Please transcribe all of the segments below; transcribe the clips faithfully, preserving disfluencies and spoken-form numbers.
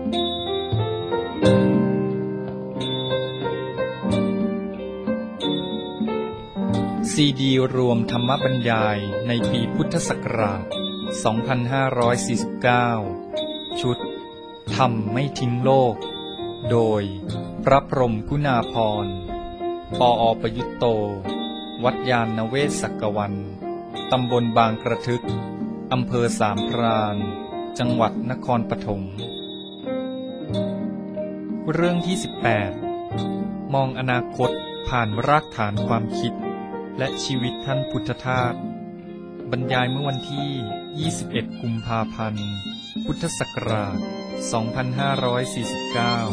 ซีดีรวมธรรมบรรยายในปีพุทธศักราช สองพันห้าร้อยสี่สิบเก้า ชุดธรรมไม่ทิ้งโลก โดยพระพรหมกุณาภรณ์ ปอ.ประยุตโต วัดยานนเวศกกวัน ตำบลบางกระทึก อำเภอสามพราน จังหวัดนครปฐม เรื่องที่ สิบแปด มองอนาคตผ่านรากฐานความคิดและชีวิตท่านพุทธทาสบรรยายเมื่อวันที่ ยี่สิบเอ็ด กุมภาพันธ์ พุทธศักราช สองพันห้าร้อยสี่สิบเก้า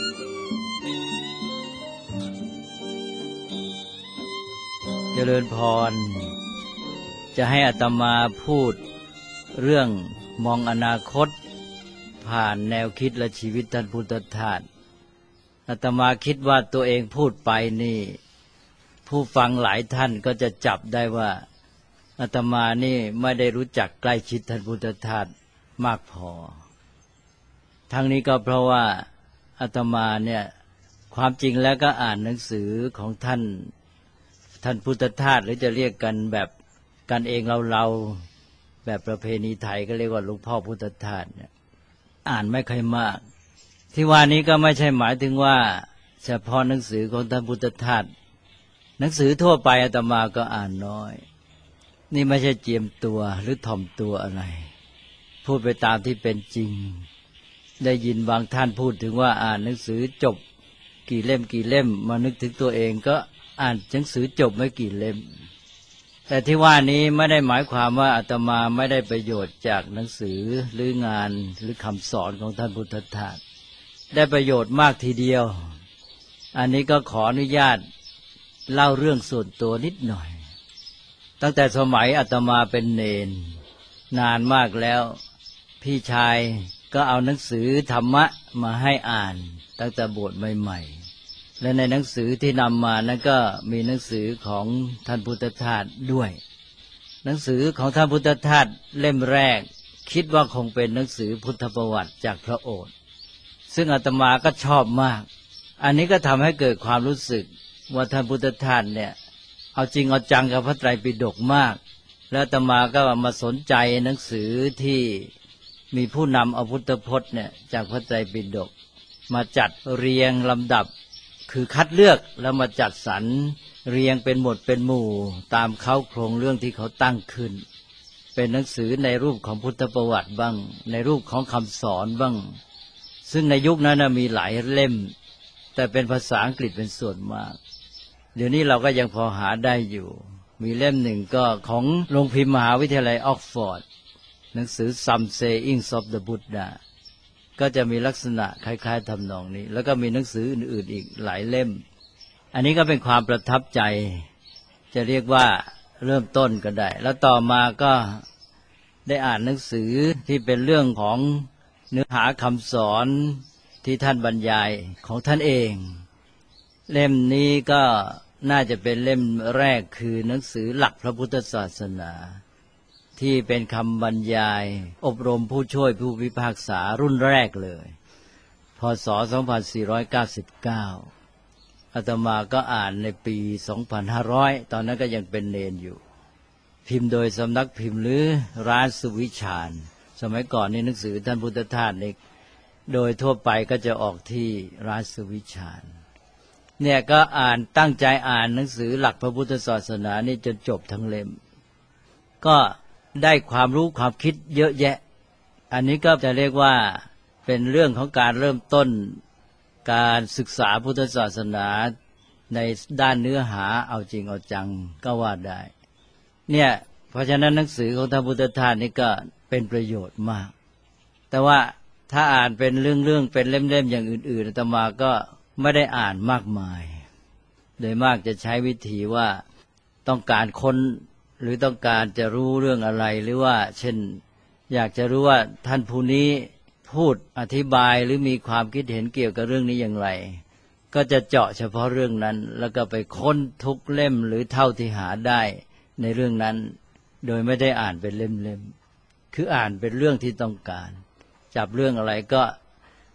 เจริญพรจะให้อาตมาพูดเรื่องมองอนาคตผ่านแนวคิดและชีวิตท่านพุทธทาสอาตมาคิดว่าตัวเองพูดไปนี่ผู้ฟังหลายท่านก็จะจับได้ว่าอาตมานี่ไม่ได้รู้จักใกล้ชิดท่านพุทธทาสมากพอทั้งนี้ก็เพราะว่าอาตมาเนี่ยความจริงแล้วก็อ่านหนังสือของท่านท่านพุทธทาสหรือจะเรียกกันแบบกันเองเราๆแบบประเพณีไทยก็เรียกว่าหลวงพ่อพุทธทาสเนี่ยอ่านไม่ค่อยมากที่ว่านี้ก็ไม่ใช่หมายถึงว่าเฉพาะหนังสือของท่านพุทธทาสหนังสือทั่วไปอาตมาก็อ่านน้อยนี่ไม่ใช่เจียมตัวหรือถ่อมตัวอะไรพูดไปตามที่เป็นจริงได้ยินบางท่านพูดถึงว่าอ่านหนังสือจบกี่เล่มกี่เล่มมานึกถึงตัวเองก็อ่านหนังสือจบไม่กี่เล่มแต่ที่ว่านี้ไม่ได้หมายความว่าอาตมาไม่ได้ประโยชน์จากหนังสือหรืองานหรือคำสอนของท่านพุทธทาสได้ประโยชน์มากทีเดียวอันนี้ก็ขออนุญาตเล่าเรื่องส่วนตัวนิดหน่อยตั้งแต่สมัยอาตมาเป็นเณรนานมากแล้วพี่ชายก็เอาหนังสือธรรมะมาให้อ่านตั้งแต่บวชใหม่ๆและในหนังสือที่นำมานั้นก็มีหนังสือของท่านพุทธทาสด้วยหนังสือของท่านพุทธทาสเล่มแรกคิดว่าคงเป็นหนังสือพุทธประวัติจากพระโอษฐ์ซึ่งอาตมาก็ชอบมากอันนี้ก็ทำให้เกิดความรู้สึกว่าท่านพุทธทาสเนี่ยเอาจริงเอาจังกับพระไตรปิฎกมากแล้วอาตมาก็มาสนใจหนังสือที่มีผู้นำเอาพุทธพจน์เนี่ยจากพระไตรปิฎกมาจัดเรียงลำดับคือคัดเลือกแล้วมาจัดสรรเรียงเป็นหมวดเป็นหมู่ตามเค้าโครงเรื่องที่เขาตั้งขึ้นเป็นหนังสือในรูปของพุทธประวัติบ้างในรูปของคำสอนบ้างซึ่งในยุคนั้นมีหลายเล่มแต่เป็นภาษาอังกฤษเป็นส่วนมากเดี๋ยวนี้เราก็ยังพอหาได้อยู่มีเล่มหนึ่งก็ของโรงพิมพ์มหาวิทยาลัยออกฟอร์ดหนังสือ Some Sayings of the Buddha ก็จะมีลักษณะคล้ายๆทำนองนี้แล้วก็มีหนังสืออื่นๆอีกหลายเล่มอันนี้ก็เป็นความประทับใจจะเรียกว่าเริ่มต้นก็ได้แล้วต่อมาก็ได้อ่านหนังสือที่เป็นเรื่องของเนื้อหาคำสอนที่ท่านบรรยายของท่านเองเล่มนี้ก็น่าจะเป็นเล่มแรกคือหนังสือหลักพระพุทธศาสนาที่เป็นคำบรรยายอบรมผู้ช่วยผู้พิพากษารุ่นแรกเลยพ.ศ. สองพันสี่ร้อยเก้าสิบเก้าอาตมาก็อ่านในปี สองพันห้าร้อย ตอนนั้นก็ยังเป็นเณรอยู่พิมพ์โดยสำนักพิมพ์หรือร้านสุวิชาญสมัยก่อนนี่หนังสือท่านพุทธทาสนี่โดยทั่วไปก็จะออกที่ร้านสุวิชาญเนี่ยก็อ่านตั้งใจอ่านหนังสือหลักพระพุทธศาสนานี่จนจบทั้งเล่มก็ได้ความรู้ความคิดเยอะแยะอันนี้ก็จะเรียกว่าเป็นเรื่องของการเริ่มต้นการศึกษาพุทธศาสนาในด้านเนื้อหาเอาจริงเอาจังก็ว่าได้เนี่ยเพราะฉะนั้นหนังสือของท่านพุทธทาสนี่ก็เป็นประโยชน์มากแต่ว่าถ้าอ่านเป็นเรื่องๆเป็นเล่มๆอย่างอื่นๆอาตมาก็ไม่ได้อ่านมากมายโดยมากจะใช้วิธีว่าต้องการค้นหรือต้องการจะรู้เรื่องอะไรหรือว่าเช่นอยากจะรู้ว่าท่านผู้นี้พูดอธิบายหรือมีความคิดเห็นเกี่ยวกับเรื่องนี้อย่างไรก็จะเจาะเฉพาะเรื่องนั้นแล้วก็ไปค้นทุกเล่มหรือเท่าที่หาได้ในเรื่องนั้นโดยไม่ได้อ่านเป็นเล่มๆคืออ่านเป็นเรื่องที่ต้องการจับเรื่องอะไรก็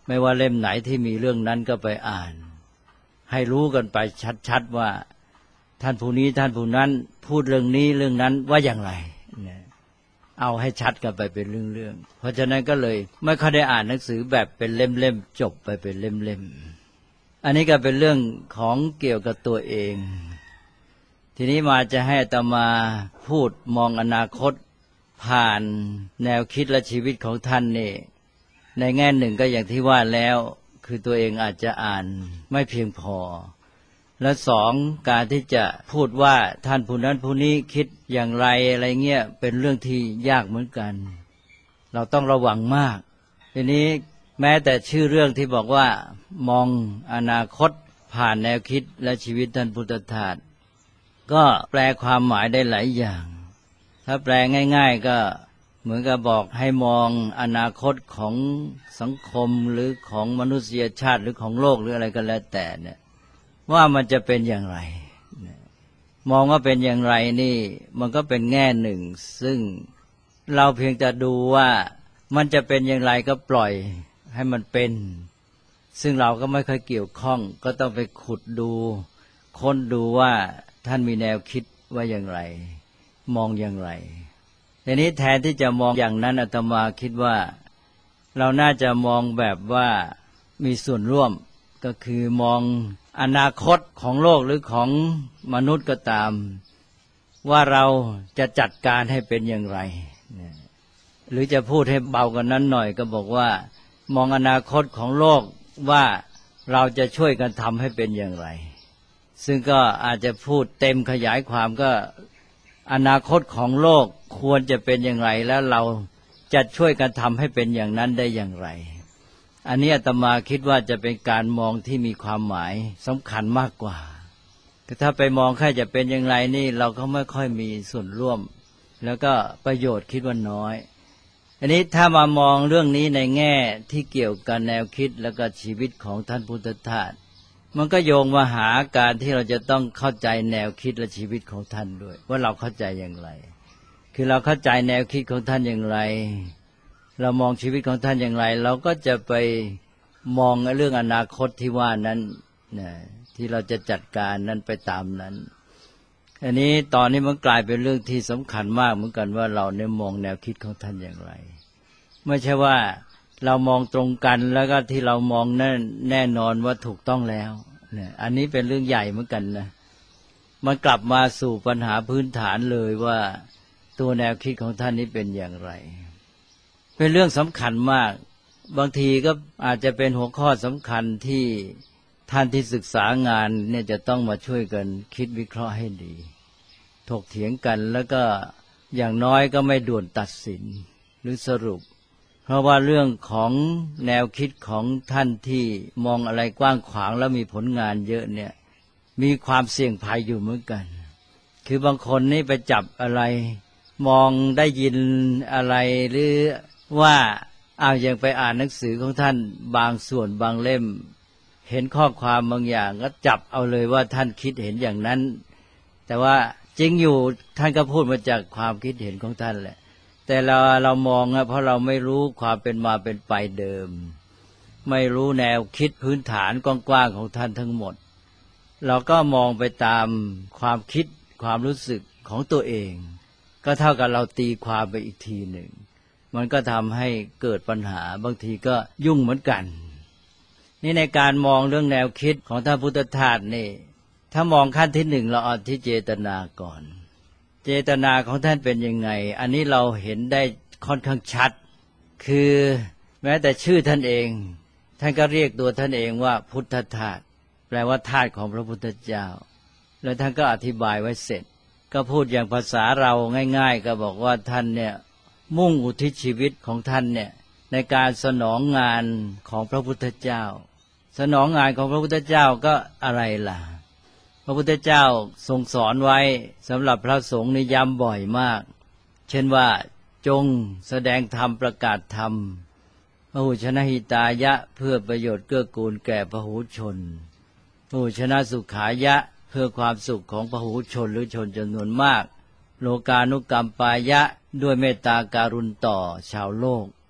ไม่ว่าเล่มไหนที่มีเรื่องนั้นก็ไปอ่านให้รู้กันไปชัดๆว่าท่านผู้นี้ท่านผู้นั้นพูดเรื่องนี้เรื่องนั้นว่าอย่างไรเอาให้ชัดกันไปเป็นเรื่องๆเพราะฉะนั้นก็เลยไม่ค่อยได้อ่านหนังสือแบบเป็นเล่มๆจบไปเป็นเล่มๆอันนี้ก็เป็นเรื่องของเกี่ยวกับตัวเองทีนี้มาจะให้อาตมาพูดมองอนาคตผ่านแนวคิดและชีวิตของท่านนี่ในแง่หนึ่งก็อย่างที่ว่าแล้วคือตัวเองอาจจะอ่านไม่เพียงพอและสองการที่จะพูดว่าท่านผู้นั้นผู้นี้คิดอย่างไรอะไรเงี้ยเป็นเรื่องที่ยากเหมือนกันเราต้องระวังมากทีนี้แม้แต่ชื่อเรื่องที่บอกว่ามองอนาคตผ่านแนวคิดและชีวิตท่านพุทธทาสก็แปลความหมายได้หลายอย่างถ้าแปลง่ายๆก็เหมือนกับบอกให้มองอนาคตของสังคมหรือของมนุษยชาติหรือของโลกหรืออะไรก็แล้วแต่เนี่ยว่ามันจะเป็นอย่างไรมองว่าเป็นอย่างไรนี่มันก็เป็นแง่หนึ่งซึ่งเราเพียงแต่ดูว่ามันจะเป็นอย่างไรก็ปล่อยให้มันเป็นซึ่งเราก็ไม่ค่อยเกี่ยวข้องก็ต้องไปขุดดูค้นดูว่าท่านมีแนวคิดว่าอย่างไรมองอย่างไรทีนี้แทนที่จะมองอย่างนั้นอาตมาคิดว่าเราน่าจะมองแบบว่ามีส่วนร่วมก็คือมองอนาคตของโลกหรือของมนุษย์ก็ตามว่าเราจะจัดการให้เป็นอย่างไรหรือจะพูดให้เบากันนั้นหน่อยก็บอกว่ามองอนาคตของโลกว่าเราจะช่วยกันทำให้เป็นอย่างไรซึ่งก็อาจจะพูดเต็มขยายความก็อนาคตของโลกควรจะเป็นอย่างไรแล้วเราจะช่วยกันทำให้เป็นอย่างนั้นได้อย่างไรอันนี้อาตมาคิดว่าจะเป็นการมองที่มีความหมายสำคัญมากกว่าถ้าไปมองแค่จะเป็นอย่างไรนี่เราก็ไม่ค่อยมีส่วนร่วมแล้วก็ประโยชน์คิดว่าน้อยอันนี้ถ้ามามองเรื่องนี้ในแง่ที่เกี่ยวกับแนวคิดแล้วก็ชีวิตของท่านพุทธทาสมันก็โยงมาหาการที่เราจะต้องเข้าใจแนวคิดและชีวิตของท่านด้วยว่าเราเข้าใจอย่างไรคือเราเข้าใจแนวคิดของท่านอย่างไรเรามองชีวิตของท่านอย่างไรเราก็จะไปมองเรื่องอนาคตที่ว่านั้นนะที่เราจะจัดการนั้นไปตามนั้นอันนี้ตอนนี้มันกลายเป็นเรื่องที่สำคัญมากเหมือนกันว่าเราเนี่ยมองแนวคิดของท่านอย่างไรไม่ใช่ว่าเรามองตรงกันแล้วก็ที่เรามองนั่นแน่นอนว่าถูกต้องแล้วเนี่ยอันนี้เป็นเรื่องใหญ่เหมือนกันนะมันกลับมาสู่ปัญหาพื้นฐานเลยว่าตัวแนวคิดของท่านนี้เป็นอย่างไรเป็นเรื่องสำคัญมากบางทีก็อาจจะเป็นหัวข้อสำคัญที่ท่านที่ศึกษางานเนี่ยจะต้องมาช่วยกันคิดวิเคราะห์ให้ดีถกเถียงกันแล้วก็อย่างน้อยก็ไม่ด่วนตัดสินหรือสรุปเพราะว่าเรื่องของแนวคิดของท่านที่มองอะไรกว้างขวางแล้วมีผลงานเยอะเนี่ยมีความเสี่ยงภัยอยู่เหมือนกันคือบางคนนี่ไปจับอะไรมองได้ยินอะไรหรือว่าเอาอย่างไปอ่านหนังสือของท่านบางส่วนบางเล่มเห็นข้อความบางอย่างก็จับเอาเลยว่าท่านคิดเห็นอย่างนั้นแต่ว่าจริงอยู่ท่านก็พูดมาจากความคิดเห็นของท่านแหละแต่เราเรามองนะเพราะเราไม่รู้ความเป็นมาเป็นไปเดิมไม่รู้แนวคิดพื้นฐานกว้างๆของท่านทั้งหมดเราก็มองไปตามความคิดความรู้สึกของตัวเองก็เท่ากับเราตีความไปอีกทีหนึ่งมันก็ทำให้เกิดปัญหาบางทีก็ยุ่งเหมือนกันนี่ในการมองเรื่องแนวคิดของท่านพุทธทาสนี่ถ้ามองขั้นที่หนึ่งเราเอาที่เจตนาก่อนเจตนาของท่านเป็นยังไงอันนี้เราเห็นได้ค่อนข้างชัดคือแม้แต่ชื่อท่านเองท่านก็เรียกตัวท่านเองว่าพุทธทาสแปลว่าทาสของพระพุทธเจ้าแล้วท่านก็อธิบายไว้เสร็จก็พูดอย่างภาษาเราง่ายๆก็บอกว่าท่านเนี่ยมุ่งอุทิศชีวิตของท่านเนี่ยในการสนองงานของพระพุทธเจ้าสนองงานของพระพุทธเจ้าก็อะไรล่ะพระพุทธเจ้าทรงสอนไว้สำหรับพระสงฆ์นิย้ำบ่อยมากเช่นว่าจงแสดงธรรมประกาศธรรมพหุชนะหิตายะเพื่อประโยชน์เกื้อกูลแก่พหูชนพหุชนะสุขายะเพื่อความสุขของพหูชนหรือชนจำนวนมากโลกานุกรรมปายะด้วยเมตตาการุณต่อชาวโลก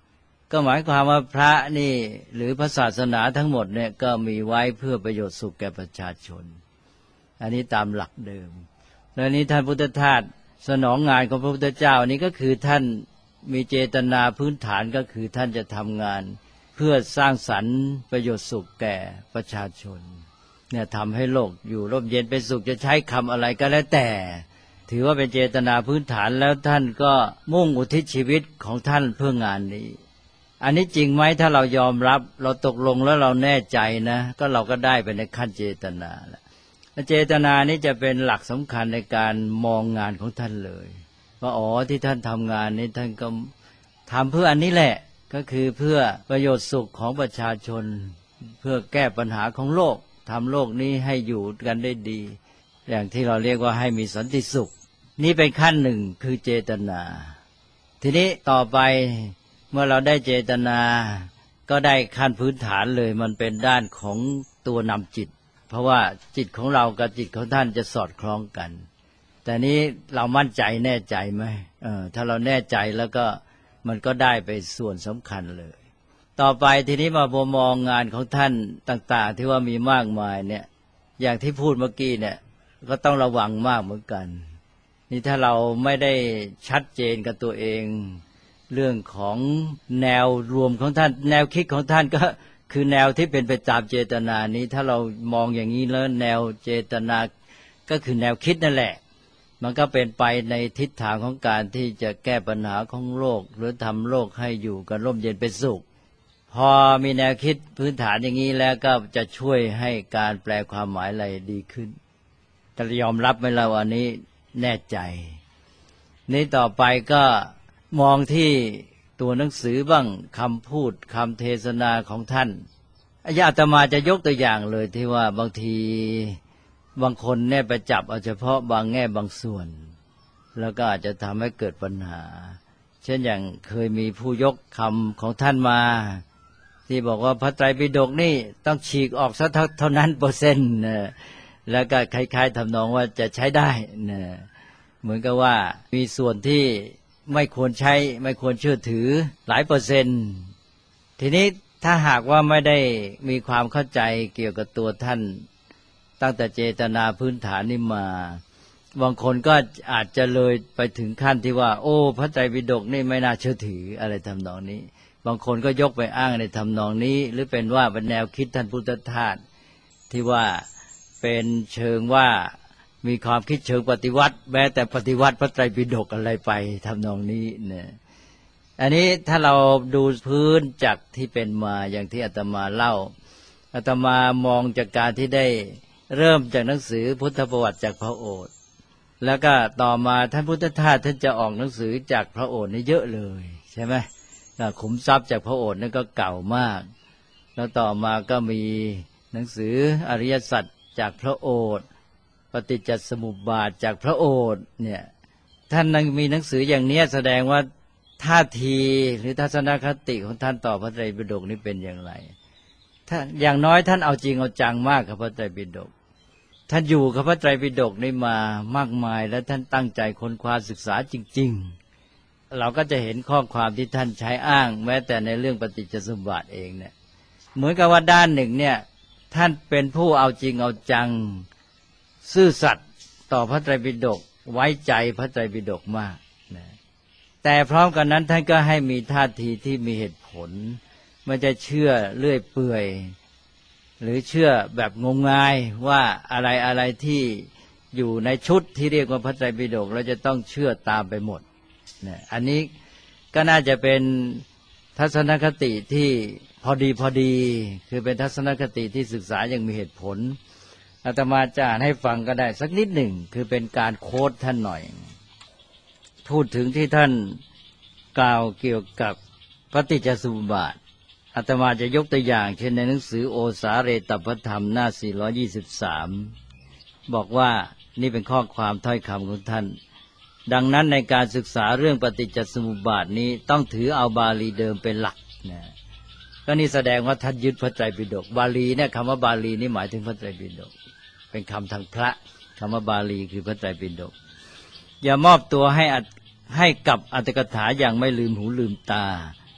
ก็หมายความว่าพระนี่หรือพระศาสนาทั้งหมดเนี่ยก็มีไว้เพื่อประโยชน์สุขแก่ประชาชนอันนี้ตามหลักเดิมแล้วนี้ท่านพุทธทาสสนองงานของพระพุทธเจ้าอันนี้ก็คือท่านมีเจตนาพื้นฐานก็คือท่านจะทำงานเพื่อสร้างสรรค์ประโยชน์สุขแก่ประชาชนเนี่ยทำให้โลกอยู่ร่มเย็นเป็นสุขจะใช้คำอะไรก็แล้วแต่ถือว่าเป็นเจตนาพื้นฐานแล้วท่านก็มุ่งอุทิศชีวิตของท่านเพื่องานนี้อันนี้จริงไหมถ้าเรายอมรับเราตกลงแล้วเราแน่ใจนะก็เราก็ได้ไปในขั้นเจตนาแล้วเจตนานี้จะเป็นหลักสำคัญในการมองงานของท่านเลยว่าอ๋อที่ท่านทำงานนี้ท่านก็ทำเพื่ออันนี้แหละก็คือเพื่อประโยชน์สุขของประชาชนเพื่อแก้ปัญหาของโลกทำโลกนี้ให้อยู่กันได้ดีอย่างที่เราเรียกว่าให้มีสันติสุขนี่เป็นขั้นหนึ่งคือเจตนาทีนี้ต่อไปเมื่อเราได้เจตนาก็ได้ขั้นพื้นฐานเลยมันเป็นด้านของตัวนำจิตเพราะว่าจิตของเรากับจิตของท่านจะสอดคล้องกันแต่นี้เรามั่นใจแน่ใจไหมเออถ้าเราแน่ใจแล้วก็มันก็ได้ไปส่วนสำคัญเลยต่อไปทีนี้มาพอมองงานของท่านต่างๆที่ว่ามีมากมายเนี่ยอย่างที่พูดเมื่อกี้เนี่ยก็ต้องระวังมากเหมือนกันนี่ถ้าเราไม่ได้ชัดเจนกับตัวเองเรื่องของแนวรวมของท่านแนวคิดของท่านก็คือแนวที่เป็นไปตามเจตนานี้ถ้าเรามองอย่างนี้แล้วแนวเจตนาก็คือแนวคิดนั่นแหละมันก็เป็นไปในทิศทางของการที่จะแก้ปัญหาของโลกหรือทำโลกให้อยู่กันร่มเย็นเป็นสุขพอมีแนวคิดพื้นฐานอย่างนี้แล้วก็จะช่วยให้การแปลความหมายอะไรดีขึ้นจะยอมรับไหมเราอันนี้แน่ใจนี้ต่อไปก็มองที่ตัวหนังสือบ้างคำพูดคำเทศนาของท่านอาตมาจะยกตัวอย่างเลยที่ว่าบางทีบางคนเนี่ยไปจับเอาเฉพาะบางแง่บางส่วนแล้วก็อาจจะทำให้เกิดปัญหาเช่นอย่างเคยมีผู้ยกคำของท่านมาที่บอกว่าพระไตรปิฎกนี่ต้องฉีกออกซะเท่านั้นเปอร์เซ็นต์นะแล้วก็คล้ายๆทำนองว่าจะใช้ได้นะเหมือนกับว่ามีส่วนที่ไม่ควรใช้ไม่ควรเชื่อถือหลายเปอร์เซ็นต์ทีนี้ถ้าหากว่าไม่ได้มีความเข้าใจเกี่ยวกับตัวท่านตั้งแต่เจตนาพื้นฐานนี่มาบางคนก็อาจจะเลยไปถึงขั้นที่ว่าโอ้พระไตรปิฎกนี่ไม่น่าเชื่อถืออะไรทำนองนี้บางคนก็ยกไปอ้างในทำนองนี้หรือเป็นว่าเป็นแนวคิดท่านพุทธทาสที่ว่าเป็นเชิงว่ามีความคิดเชิงปฏิวัติแม้แต่ปฏิวัติพระไตรปิฎกอะไรไปทำนองนี้เนี่ยอันนี้ถ้าเราดูพื้นจากที่เป็นมาอย่างที่อาตมาเล่าอาตมามองจากการที่ได้เริ่มจากหนังสือพุทธประวัติจากพระโอษฐ์แล้วก็ต่อมาท่านพุทธทาสท่านจะออกหนังสือจากพระโอษฐ์นี่เยอะเลยใช่ไหมขุมทรัพย์จากพระโอษฐ์นั่นก็เก่ามากแล้วต่อมาก็มีหนังสืออริยสัจจากพระโอษฐ์ปฏิจจสมุปบาทจากพระโอษฐ์เนี่ยท่านยังมีหนังสืออย่างนี้แสดงว่าท่าทีหรือทัศนคติของท่านต่อพระไตรปิฎกนี้เป็นอย่างไรถ้าอย่างน้อยท่านเอาจริงเอาจังมากกับพระไตรปิฎกท่านอยู่กับพระไตรปิฎกนี้มามากมายและท่านตั้งใจค้นคว้าศึกษาจริงๆเราก็จะเห็นข้อความที่ท่านใช้อ้างแม้แต่ในเรื่องปฏิจจสมุปบาทเองเนี่ยเหมือนกับว่าด้านหนึ่งเนี่ยท่านเป็นผู้เอาจริงเอาจังซื่อสัตย์ต่อพระไตรปิฎกไว้ใจพระไตรปิฎกมากนะแต่พร้อมกันนั้นท่านก็ให้มีท่าทีที่มีเหตุผลไม่จะเชื่อเลื่อยเปื่อยหรือเชื่อแบบงมงายว่าอะไรอะไรที่อยู่ในชุดที่เรียกว่าพระไตรปิฎกเราจะต้องเชื่อตามไปหมดนะอันนี้ก็น่าจะเป็นทัศนคติที่พอดีพอดีคือเป็นทัศนคติที่ศึกษาอย่างมีเหตุผลอาตมาจะอ่านให้ฟังก็ได้สักนิดหนึ่งคือเป็นการโค้ดท่านหน่อยพูดถึงที่ท่านกล่าวเกี่ยวกับปฏิจจสมุปบาทอาตมาจะยกตัวอย่างเช่นในหนังสือโอสาเรตปธรรมหน้าสี่ร้อยยี่สิบสามบอกว่านี่เป็นข้อความถ้อยคำของท่านดังนั้นในการศึกษาเรื่องปฏิจจสมุปบาทนี้ต้องถือเอาบาลีเดิมเป็นหลักนะก็นี่แสดงว่าท่านยึดพระไตรปิฎกบาลีเนี่ยคำว่าบาลีนี่หมายถึงพระไตรปิฎกเป็นคำทางพระคำว่าบาลีคือพระไตรปิฎกอย่ามอบตัวให้ให้กับอรรถกถาอย่างไม่ลืมหูลืมตา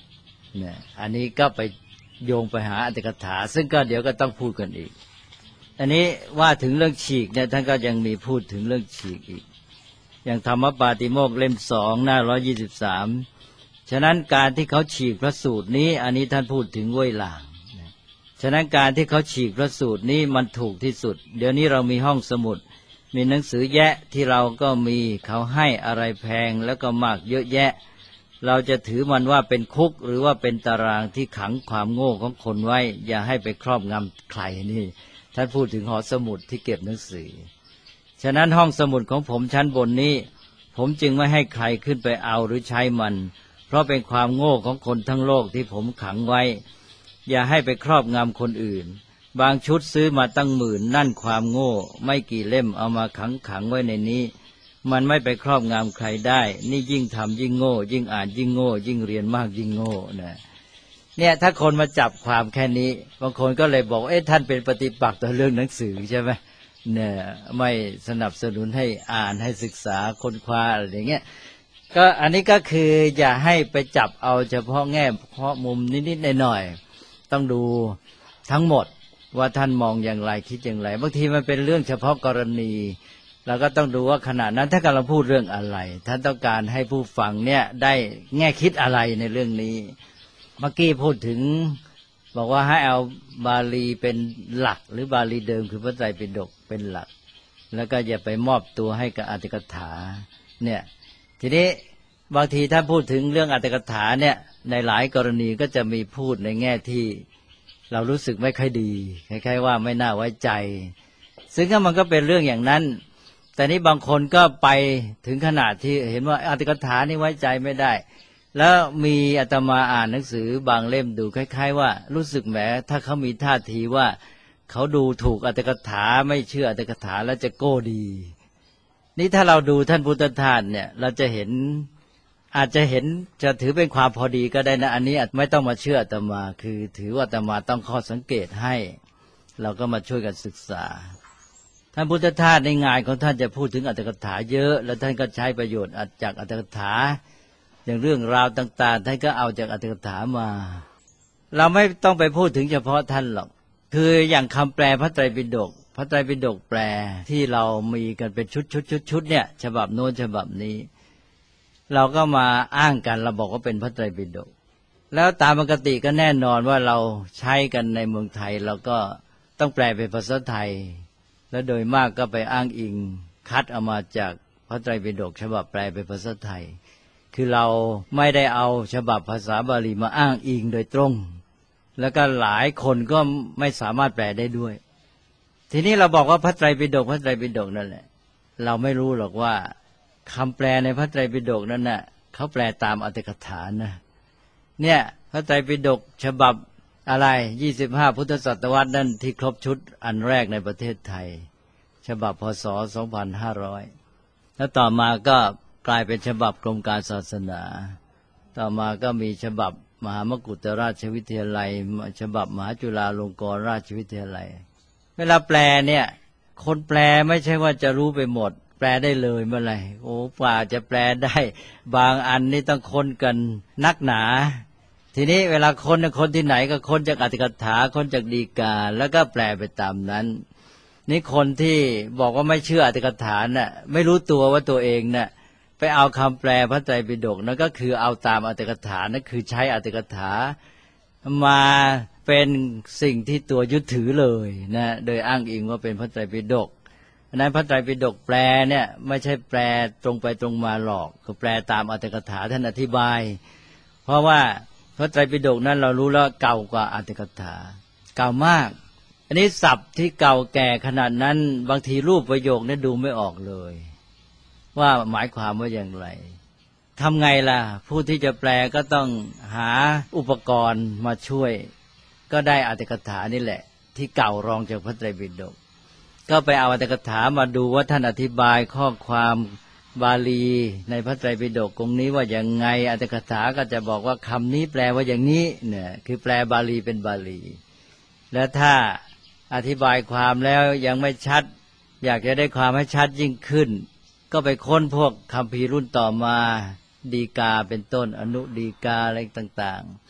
เนี่ยอันนี้ก็ไปโยงไปหาอรรถกถาซึ่งก็เดี๋ยวก็ต้องพูดกันอีกอันนี้ว่าถึงเรื่องฉีกเนี่ยท่านก็ยังมีพูดถึงเรื่องฉีกอีกอย่างธรรมปาติโมกข์เล่มสองหน้าร้อยยี่สิบสามฉะนั้นการที่เขาฉีกพระสูตรนี้อันนี้ท่านพูดถึงเว่ยหลางฉะนั้นการที่เขาฉีกพระสูตรนี้มันถูกที่สุดเดี๋ยวนี้เรามีห้องสมุดมีหนังสือแยะที่เราก็มีเขาให้อะไรแพงแล้วก็มากเยอะแยะเราจะถือมันว่าเป็นคุกหรือว่าเป็นตารางที่ขังความโง่ของคนไว้อย่าให้ไปครอบงำใครนี่ท่านพูดถึงหอสมุดที่เก็บหนังสือฉะนั้นห้องสมุดของผมชั้นบนนี้ผมจึงไม่ให้ใครขึ้นไปเอาหรือใช้มันเพราะเป็นความโง่ของคนทั้งโลกที่ผมขังไว้อย่าให้ไปครอบงำคนอื่นบางชุดซื้อมาตั้งหมื่นนั่นความโง่ไม่กี่เล่มเอามาขังขังไว้ในนี้มันไม่ไปครอบงำใครได้นี่ยิ่งทำยิ่งโง่ยิ่งอ่านยิ่งโง่ยิ่งเรียนมากยิ่งโง่นะเนี่ยถ้าคนมาจับความแค่นี้บางคนก็เลยบอกเอ๊ะท่านเป็นปฏิปักษ์ต่อเรื่องหนังสือใช่ไหมเนี่ยไม่สนับสนุนให้อ่านให้ศึกษาค้นคว้าอะไรอย่างเงี้ยก็อันนี้ก็คืออย่าให้ไปจับเอาเฉพาะแง่เฉพาะมุมนิดๆหน่อยๆต้องดูทั้งหมดว่าท่านมองอย่างไรคิดอย่างไรบางทีมันเป็นเรื่องเฉพาะกรณีเราก็ต้องดูว่าขณะนั้นท่านกำลังพูดเรื่องอะไรท่านต้องการให้ผู้ฟังเนี่ยได้แง่คิดอะไรในเรื่องนี้เมื่อกี้พูดถึงบอกว่าให้เอาบาลีเป็นหลักหรือบาลีเดิมคือพระไตรปิฎกเป็นหลักแล้วก็อย่าไปมอบตัวให้กับอรรถกถาเนี่ยทีนี้บางทีถ้าพูดถึงเรื่องอรรถกถาเนี่ยในหลายกรณีก็จะมีพูดในแง่ที่เรารู้สึกไม่ค่อยดีคล้ายๆว่าไม่น่าไว้ใจซึ่งก็มันก็เป็นเรื่องอย่างนั้นแต่นี้บางคนก็ไปถึงขนาดที่เห็นว่าอรรถกถานี่ไว้ใจไม่ได้แล้วมีอาตมาอ่านหนังสือบางเล่มดูคล้ายๆว่ารู้สึกแหมถ้าเขามีท่าทีว่าเขาดูถูกอรรถกถาไม่เชื่ออรรถกถาแล้วจะโก้ดีนี่ถ้าเราดูท่านพุทธทาสเนี่ยเราจะเห็นอาจจะเห็นจะถือเป็นความพอดีก็ได้นะอันนี้อาจไม่ต้องมาเชื่ออาตมาคือถือว่าอาตมาต้องข้อสังเกตให้เราก็มาช่วยกันศึกษาท่านพุทธทาสในงานของท่านจะพูดถึงอรรถกถาเยอะแล้วท่านก็ใช้ประโยชน์จากอรรถกถาอย่างเรื่องราวต่างๆท่านก็เอาจากอรรถกถามาเราไม่ต้องไปพูดถึงเฉพาะท่านหรอกคืออย่างคำแปลพระไตรปิฎกพระไตรปิฎกแปลที่เรามีกันเป็นชุดๆๆๆเนี่ยฉบับโน้นฉบับนี้เราก็มาอ้างกันเราบอกว่าเป็นพระไตรปิฎกแล้วตามปกติก็แน่นอนว่าเราใช้กันในเมืองไทยเราก็ต้องแปลเป็นภาษาไทยและโดยมากก็ไปอ้างอิงคัดเอามาจากพระไตรปิฎกฉบับแปลเป็นภาษาไทยคือเราไม่ได้เอาฉบับภาษาบาลีมาอ้างอิงโดยตรงแล้วก็หลายคนก็ไม่สามารถแปลได้ด้วยทีนี้เราบอกว่าพระไตรปิฎกพระไตรปิฎกนั่นแหละเราไม่รู้หรอกว่าคำแปลในพระไตรปิฎกนั้นน่ะเขาแปลตามอรรถกถานะเนี่ยพระไตรปิฎกฉบับอะไรยี่สิบห้าพุทธศตวรรษนั่นที่ครบชุดอันแรกในประเทศไทยฉบับพ.ศ. สองพันห้าร้อยแล้วต่อมาก็กลายเป็นฉบับกรมการศาสนาต่อมาก็มีฉบับมหามกุฏราชวิทยาลัยฉบับมหาจุฬาลงกรณราชวิทยาลัยเวลาแปลเนี่ยคนแปลไม่ใช่ว่าจะรู้ไปหมดแปลได้เลยเมื่อไหร่โอ้กว่าจะแปลได้บางอันนี่ต้องค้นกันนักหนาทีนี้เวลาค้นคนที่ไหนก็ค้นจากอรรถกถาค้นจากฎีกาแล้วก็แปลไปตามนั้นนี่คนที่บอกว่าไม่เชื่ออรรถกถาน่ะไม่รู้ตัวว่าตัวเองน่ะไปเอาคำแปลพระไตรปิฎกนั่นก็คือเอาตามอรรถกถานั่นคือใช้อรรถกถามาเป็นสิ่งที่ตัวยึดถือเลยนะโดยอ้างอิงว่าเป็นพระไตรปิฎกนั้นพระไตรปิฎกแปลเนี่ยไม่ใช่แปลตรงไปตรงมาหรอกก็แปลตามอรรถกถาท่านอธิบายเพราะว่าพระไตรปิฎกนั้นเรารู้แล้วเก่ากว่าอรรถกถาเก่ามากอันนี้ศัพท์ที่เก่าแก่ขนาดนั้นบางทีรูปประโยคเนี่ยดูไม่ออกเลยว่าหมายความว่าอย่างไรทำไงล่ะผู้ที่จะแปลก็ต้องหาอุปกรณ์มาช่วยก็ได้อรรถกถานี่แหละที่เก่ารองจากพระไตรปิฎกก็ไปเอาอรรถกถามาดูว่าท่านอธิบายข้อความบาลีในพระไตรปิฎกตรงนี้ว่าอย่างไงอรรถกถาก็จะบอกว่าคำนี้แปลว่าอย่างนี้เนี่ยคือแปลบาลีเป็นบาลีแล้วถ้าอธิบายความแล้วยังไม่ชัดอยากจะได้ความให้ชัดยิ่งขึ้นก็ไปค้นพวกคัมภีร์รุ่นต่อมาฎีกาเป็นต้นอนุฎีกาอะไรต่าง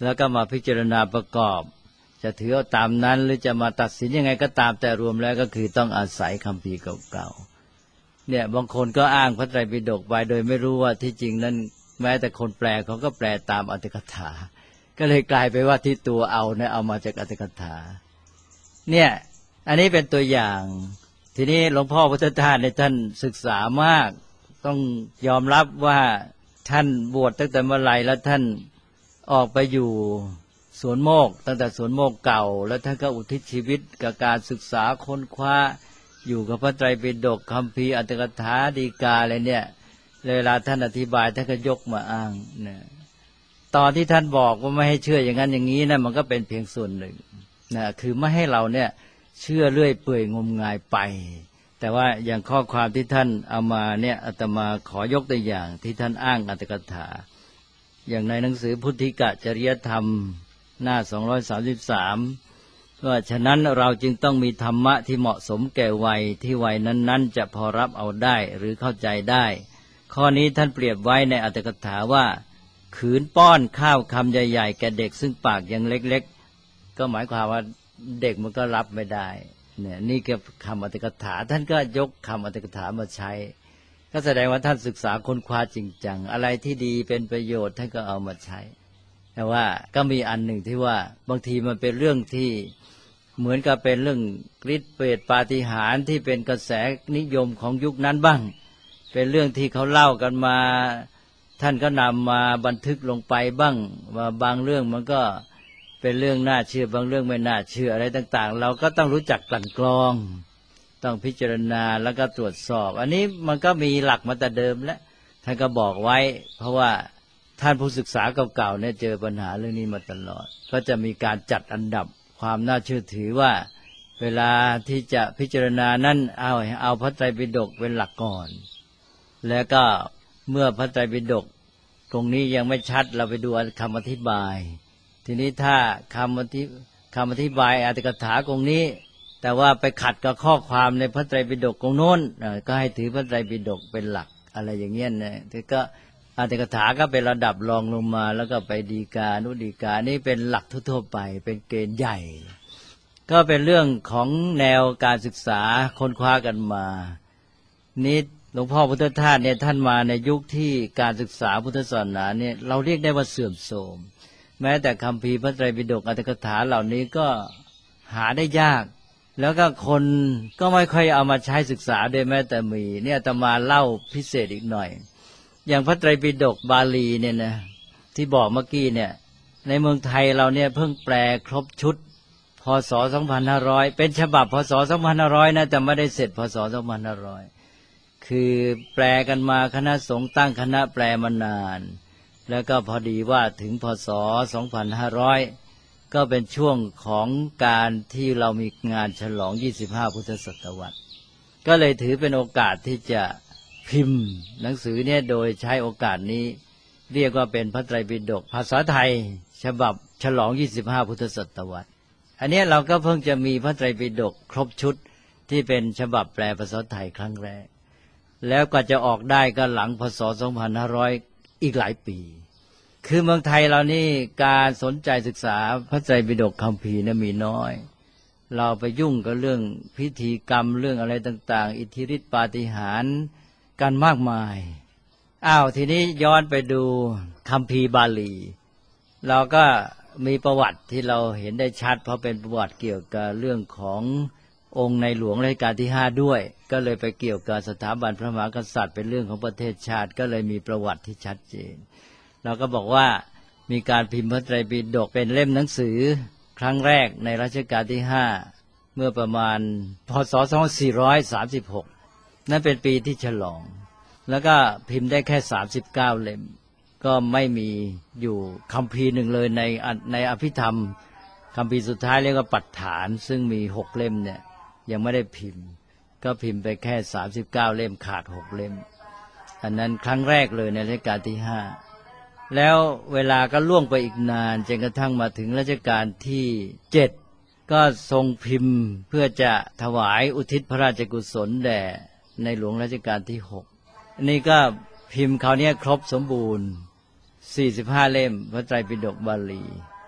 แล้วก็มาพิจารณาประกอบจะถือเอาตามนั้นหรือจะมาตัดสินยังไงก็ตามแต่รวมแล้วก็คือต้องอาศัยคัมภีร์เก่าๆเนี่ยบางคนก็อ้างพระไตรปิฎกไปโดยไม่รู้ว่าที่จริงนั้นแม้แต่คนแปลเขาก็แปลตามอรรถกถาก็เลยกลายไปว่าที่ตัวเอาเนี่ยเอามาจากอรรถกถาเนี่ยอันนี้เป็นตัวอย่างทีนี้หลวงพ่อพุทธทาสในท่านศึกษามากต้องยอมรับว่าท่านบวชตั้งแต่เมื่อไหร่แล้วท่านออกไปอยู่สวนโมกตั้งแต่สวนโมกเก่าแล้วท่านก็อุทิศชีวิตกับการศึกษาค้นคว้าอยู่กับพระไตรปิฎกคัมภีร์อรรถกถาฎีกาอะไรเนี่ยเวลาท่านอธิบายท่านก็ยกมาอ้างนะตอนที่ท่านบอกว่าไม่ให้เชื่ออย่างนั้นอย่างนี้นะมันก็เป็นเพียงส่วนหนึ่งนะคือไม่ให้เราเนี่ยเชื่อเรื่อยเปื่อยงมงายไปแต่ว่าอย่างข้อความที่ท่านเอามาเนี่ยอาตมาขอยกตัวอย่างที่ท่านอ้างอรรถกถาอย่างในหนังสือพุทธิกจริยธรรมหน้าสองร้อยสามสิบสามว่าฉะนั้นเราจึงต้องมีธรรมะที่เหมาะสมแก่วัยที่วัยนั้นๆจะพอรับเอาได้หรือเข้าใจได้ข้อนี้ท่านเปรียบไว้ในอรรถกถาว่าขืนป้อนข้าวคำใหญ่ๆแก่เด็กซึ่งปากยังเล็กๆก็หมายความว่าเด็กมันก็รับไม่ได้เนี่ยนี่ก็คำอรรถกถาท่านก็ยกคำอรรถกถามาใช้ก็แสดงว่าท่านศึกษาค้นคว้าจริงจังอะไรที่ดีเป็นประโยชน์ท่านก็เอามาใช้แต่ว่าก็มีอันหนึ่งที่ว่าบางทีมันเป็นเรื่องที่เหมือนกับเป็นเรื่องฤทธิ์เปรตปาฏิหาริย์ที่เป็นกระแสนิยมของยุคนั้นบ้างเป็นเรื่องที่เขาเล่ากันมาท่านก็นำมาบันทึกลงไปบ้างว่าบางเรื่องมันก็เป็นเรื่องน่าเชื่อบางเรื่องไม่น่าเชื่ออะไรต่างๆเราก็ต้องรู้จักกลั่นกรองต้องพิจารณาแล้วก็ตรวจสอบอันนี้มันก็มีหลักมาแต่เดิมแล้วท่านก็บอกไว้เพราะว่าท่านผู้ศึกษาเก่าๆเนี่ยเจอปัญหาเรื่องนี้มาตลอดก็จะมีการจัดอันดับความน่าเชื่อถือว่าเวลาที่จะพิจารณานั้นเอาเอาพระไตรปิฎกเป็นหลักก่อนแล้วก็เมื่อพระไตรปิฎกตรงนี้ยังไม่ชัดเราไปดูคำอธิบายทีนี้ถ้าคำอธิคำอธิบายอรรถกถาตรงนี้แต่ว่าไปขัดกับข้อความในพระไตรปิฎกตรงโน้นก็ให้ถือพระไตรปิฎกเป็นหลักอะไรอย่างเงี้ยนะทีก็อรรถกถาก็เป็นระดับรองลงมาแล้วก็ไปฎีกานุฎีกานี่เป็นหลักทั่วๆไปเป็นเกณฑ์ใหญ่ก็เป็นเรื่องของแนวการศึกษาค้นคว้ากันมานี่หลวงพ่อพุทธทาสเนี่ยท่านมาในยุคที่การศึกษาพุทธศาสนาเนี่ยเราเรียกได้ว่าเสื่อมโทรมแม้แต่คัมภีร์พระไตรปิฎกอรรถกถาเหล่านี้ก็หาได้ยากแล้วก็คนก็ไม่ค่อยเอามาใช้ศึกษาโดยแม้แต่มีเนี่ยอาตมาเล่าพิเศษอีกหน่อยอย่างพระไตรปิฎกบาลีเนี่ยนะที่บอกเมื่อกี้เนี่ยในเมืองไทยเราเนี่ยเพิ่งแปลครบชุดพ.ศ. สองพันห้าร้อยเป็นฉบับพ.ศ. สองพันห้าร้อยนะแต่ไม่ได้เสร็จพ.ศ. สองพันห้าร้อยคือแปลกันมาคณะสงฆ์ตั้งคณะแปลมานานแล้วก็พอดีว่าถึงพ.ศ. สองพันห้าร้อยก็เป็นช่วงของการที่เรามีงานฉลองยี่สิบห้าพุทธศตวรรษก็เลยถือเป็นโอกาสที่จะพิมพ์หนังสือเนี่ยโดยใช้โอกาสนี้เรียกว่าเป็นพระไตรปิฎกภาษาไทยฉบับฉลองยี่สิบห้าพุทธศตวรรษอันนี้เราก็เพิ่งจะมีพระไตรปิฎกครบชุดที่เป็นฉบับแปลภาษาไทยครั้งแรกแล้วก็จะออกได้ก็หลังพ.ศ. สองพันห้าร้อยอีกหลายปีคือเมืองไทยเรานี่การสนใจศึกษาพระไตรปิฎกคัมภีร์นะมีน้อยเราไปยุ่งกับเรื่องพิธีกรรมเรื่องอะไรต่างๆอิทธิฤทธิปาฏิหาริย์กันมากมายอ้าวทีนี้ย้อนไปดูคัมภีร์บาลีเราก็มีประวัติที่เราเห็นได้ชัดเพราะเป็นประวัติเกี่ยวกับเรื่องขององค์ในหลวงรัชกาลที่ห้าด้วยก็เลยไปเกี่ยวกับสถาบันพระมหากษัตริย์เป็นเรื่องของประเทศชาติก็เลยมีประวัติที่ชัดเจนเราก็บอกว่ามีการพิมพ์พระไตรปิฎกเป็นเล่มหนังสือครั้งแรกในรัชกาลที่ห้าเมื่อประมาณพ.ศ. สองพันสี่ร้อยสามสิบหกนั่นเป็นปีที่ฉลองแล้วก็พิมพ์ได้แค่สามสิบเก้าเล่มก็ไม่มีอยู่คัมภีร์หนึ่งเลยในในอภิธรรมคัมภีร์สุดท้ายเรียกว่าปัฏฐานซึ่งมีหกเล่มเนี่ยยังไม่ได้พิมพ์ก็พิมพ์ไปแค่สามสิบเก้าเล่มขาดหกเล่มอันนั้นครั้งแรกเลยในรัชกาลที่ห้าแล้วเวลาก็ล่วงไปอีกนานจนกระทั่งมาถึงรัชกาลที่เจ็ดก็ทรงพิมพ์เพื่อจะถวายอุทิศพระราชกุศลแด่ในหลวงรัชกาลที่หกอันนี้ก็พิมพ์คราวนี้ครบสมบูรณ์สี่สิบห้าเล่มพระไตรปิฎกบาลี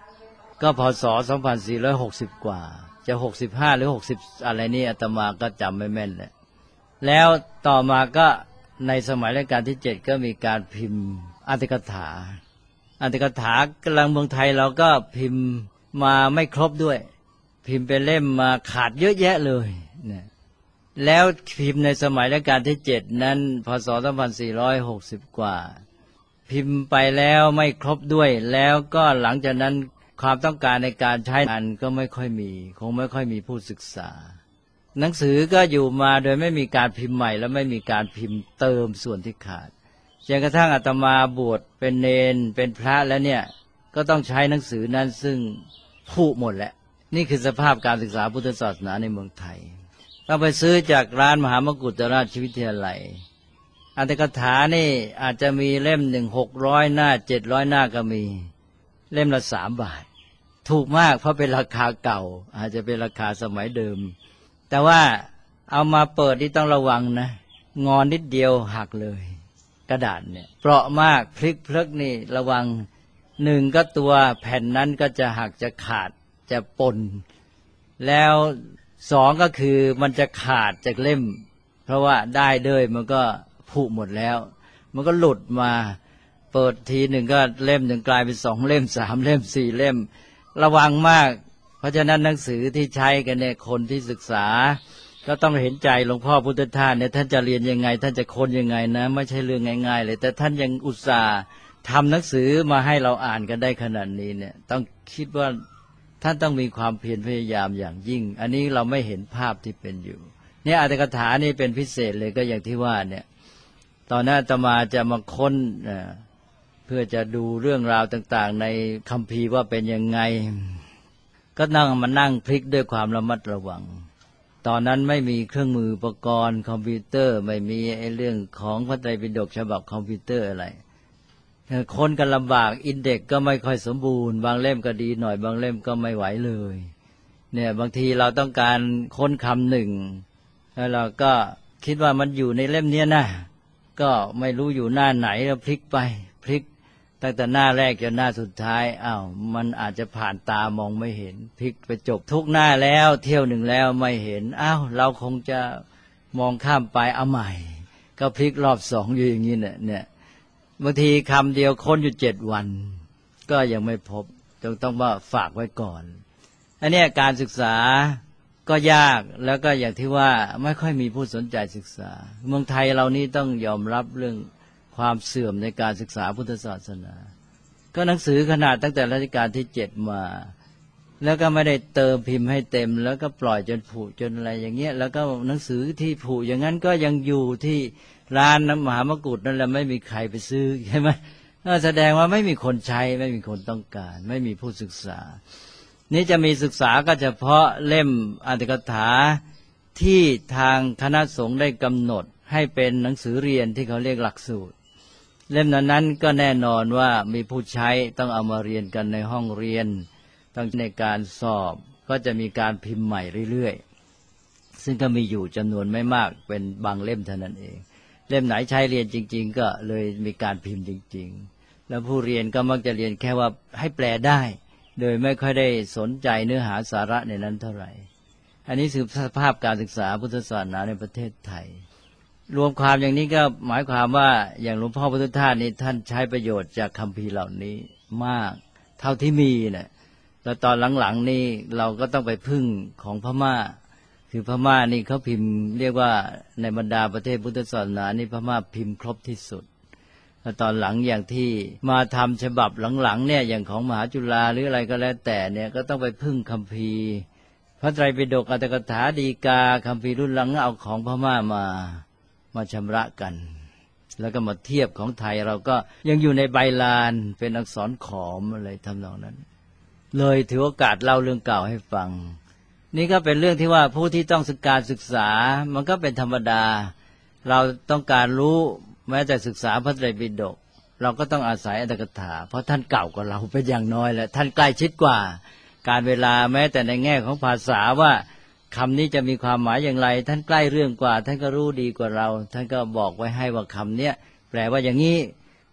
ก็พศสองพันสี่ร้อยหกสิบกว่าจะหกสิบห้าหรือหกสิบอะไรนี่อาตมาก็จำไม่แม่นแล้วแล้วต่อมาก็ในสมัยรัชกาลที่เจ็ดก็มีการพิมพ์อรรถกถาอรรถกถากำลังเมืองไทยเราก็พิมพ์มาไม่ครบด้วยพิมพ์เป็นเล่มมาขาดเยอะแยะเลยเนี่ยแล้วพิมพ์ในสมัยรัชกาลที่เจ็ดนั้นพศสองพันสี่ร้อยหกสิบกว่าพิมพ์ไปแล้วไม่ครบด้วยแล้วก็หลังจากนั้นความต้องการในการใช้งานก็ไม่ค่อยมีคงไม่ค่อยมีผู้ศึกษาหนังสือก็อยู่มาโดยไม่มีการพิมพ์ใหม่และไม่มีการพิมพ์เติมส่วนที่ขาดจนกระทั่งอาตมาบวชเป็นเณรเป็นพระแล้วเนี่ยก็ต้องใช้หนังสือนั้นซึ่งผุหมดแล้วนี่คือสภาพการศึกษาพุทธศาสนาในเมืองไทยต้องไปซื้อจากร้านมหามกุฏราชวิทยาลัยอรรถกถานี่อาจจะมีเล่มหนึ่งหกร้อยหน้าเจ็ดร้อยหน้าก็มีเล่มละสามบาทถูกมากเพราะเป็นราคาเก่าอาจจะเป็นราคาสมัยเดิมแต่ว่าเอามาเปิดที่ต้องระวังนะงอนนิดเดียวหักเลยกระดาษเนี่ยเปราะมากพลิกเพลิกนี่ระวังหนึ่งก็ตัวแผ่นนั้นก็จะหักจะขาดจะปนแล้วสองก็คือมันจะขาดจากเล่มเพราะว่าได้เลยมันก็ผุหมดแล้วมันก็หลุดมาเปิดทีหนึ่งก็เล่มหนึ่งกลายเป็นสองเล่มสามเล่มสี่เล่มระวังมากเพราะฉะนั้นหนังสือที่ใช้กันเนี่ยคนที่ศึกษาก็ต้องเห็นใจหลวงพ่อพุทธทาสเนี่ยท่านจะเรียนยังไงท่านจะค้นยังไงนะไม่ใช่เรื่องง่ายๆเลยแต่ท่านยังอุตส่าห์ทำหนังสือมาให้เราอ่านกันได้ขนาดนี้เนี่ยต้องคิดว่าท่านต้องมีความเพียรพยายามอย่างยิ่งอันนี้เราไม่เห็นภาพที่เป็นอยู่เนี่ยอรรถกถานี่เป็นพิเศษเลยก็อย่างที่ว่าเนี่ยตอนนั้นอาตมาจะมาค้นเพื่อจะดูเรื่องราวต่างๆในคัมภีร์ว่าเป็นยังไงก็นั่งมานั่งพลิกด้วยความระมัดระวังตอนนั้นไม่มีเครื่องมืออุปกรณ์คอมพิวเตอร์ไม่มีไอ้เรื่องของพระไตรปิฎกฉบับคอมพิวเตอร์อะไรค้นกันลำบากอินเด็กซ์ก็ไม่ค่อยสมบูรณ์บางเล่มก็ดีหน่อยบางเล่มก็ไม่ไหวเลยเนี่ยบางทีเราต้องการค้นคำหนึ่งแล้วเราก็คิดว่ามันอยู่ในเล่มนี้นะก็ไม่รู้อยู่หน้าไหนแล้วพลิกไปพลิกตั้งแต่หน้าแรกจนหน้าสุดท้ายอ้าวมันอาจจะผ่านตามองไม่เห็นพลิกไปจบทุกหน้าแล้วเที่ยวหนึ่งแล้วไม่เห็นอ้าวเราคงจะมองข้ามไปเอาใหม่ก็พลิกรอบสองอยู่อย่างนี้เนี่ยเนี่ยบางทีคำเดียวค้นอยู่เจ็ดวันก็ยังไม่พบต้องต้องว่าฝากไว้ก่อนอันนี้การศึกษาก็ยากแล้วก็อย่างที่ว่าไม่ค่อยมีผู้สนใจศึกษาเมืองไทยเรานี่ต้องยอมรับเรื่องความเสื่อมในการศึกษาพุทธศาสนาก็หนังสือขนาดตั้งแต่รัชกาลที่เจ็ดมาแล้วก็ไม่ได้เติมพิมพ์ให้เต็มแล้วก็ปล่อยจนผุจนอะไรอย่างเงี้ยแล้วก็หนังสือที่ผุอย่างนั้นก็ยังอยู่ที่ร้านน้ำมหามกุฏนั่นแหละไม่มีใครไปซื้อใช่ไหมแสดงว่าไม่มีคนใช้ไม่มีคนต้องการไม่มีผู้ศึกษานี่จะมีศึกษาก็เฉพาะเล่มอรรถกถาที่ทางคณะสงฆ์ได้กำหนดให้เป็นหนังสือเรียนที่เขาเรียกหลักสูตรเล่มนั้นนั้นก็แน่นอนว่ามีผู้ใช้ต้องเอามาเรียนกันในห้องเรียนต้องในการสอบก็จะมีการพิมพ์ใหม่เรื่อยๆซึ่งก็มีอยู่จำนวนไม่มากเป็นบางเล่มเท่านั้นเองเล่มไหนใช้เรียนจริงๆก็เลยมีการพิมพ์จริงๆแล้วผู้เรียนก็มักจะเรียนแค่ว่าให้แปลได้โดยไม่ค่อยได้สนใจเนื้อหาสาระในนั้นเท่าไหร่อันนี้คือสภาพการศึกษาพุทธศาสนาในประเทศไทยรวมความอย่างนี้ก็หมายความว่าอย่างหลวงพ่อพุทธทาสนี่ท่านใช้ประโยชน์จากคัมภีร์เหล่านี้มากเท่าที่มีนะแล้วตอนหลังๆนี่เราก็ต้องไปพึ่งของพม่าคือพม่านี่เขาพิมพ์เรียกว่าในบรรดาประเทศพุทธศาสนานี่พม่าพิมพ์ครบที่สุดแล้วตอนหลังอย่างที่มาทำฉบับหลังๆเนี่ยอย่างของมหาจุฬาหรืออะไรก็แล้วแต่เนี่ยก็ต้องไปพึ่งคัมภีร์พระไตรปิฎกอรรถกถาฎีกาคัมภีร์รุ่นหลังเอาของพม่ามามาชำระกันแล้วก็มาเทียบของไทยเราก็ยังอยู่ในใบลานเป็นอักษรขอมอะไรทำนองนั้นเลยถือโอกาสเล่าเรื่องเก่าให้ฟังนี่ก็เป็นเรื่องที่ว่าผู้ที่ต้องศึกษาศึกษามันก็เป็นธรรมดาเราต้องการรู้แม้แต่ศึกษาพระไตรปิฎกเราก็ต้องอาศัยอรรถกถาเพราะท่านเก่ากว่าเราเป็นอย่างน้อยแหละท่านใกล้ชิดกว่าการเวลาแม้แต่ในแง่ของภาษาว่าคำนี้จะมีความหมายอย่างไรท่านใกล้เรื่องกว่าท่านก็รู้ดีกว่าเราท่านก็บอกไว้ให้ว่าคำเนี้ยแปลว่าอย่างนี้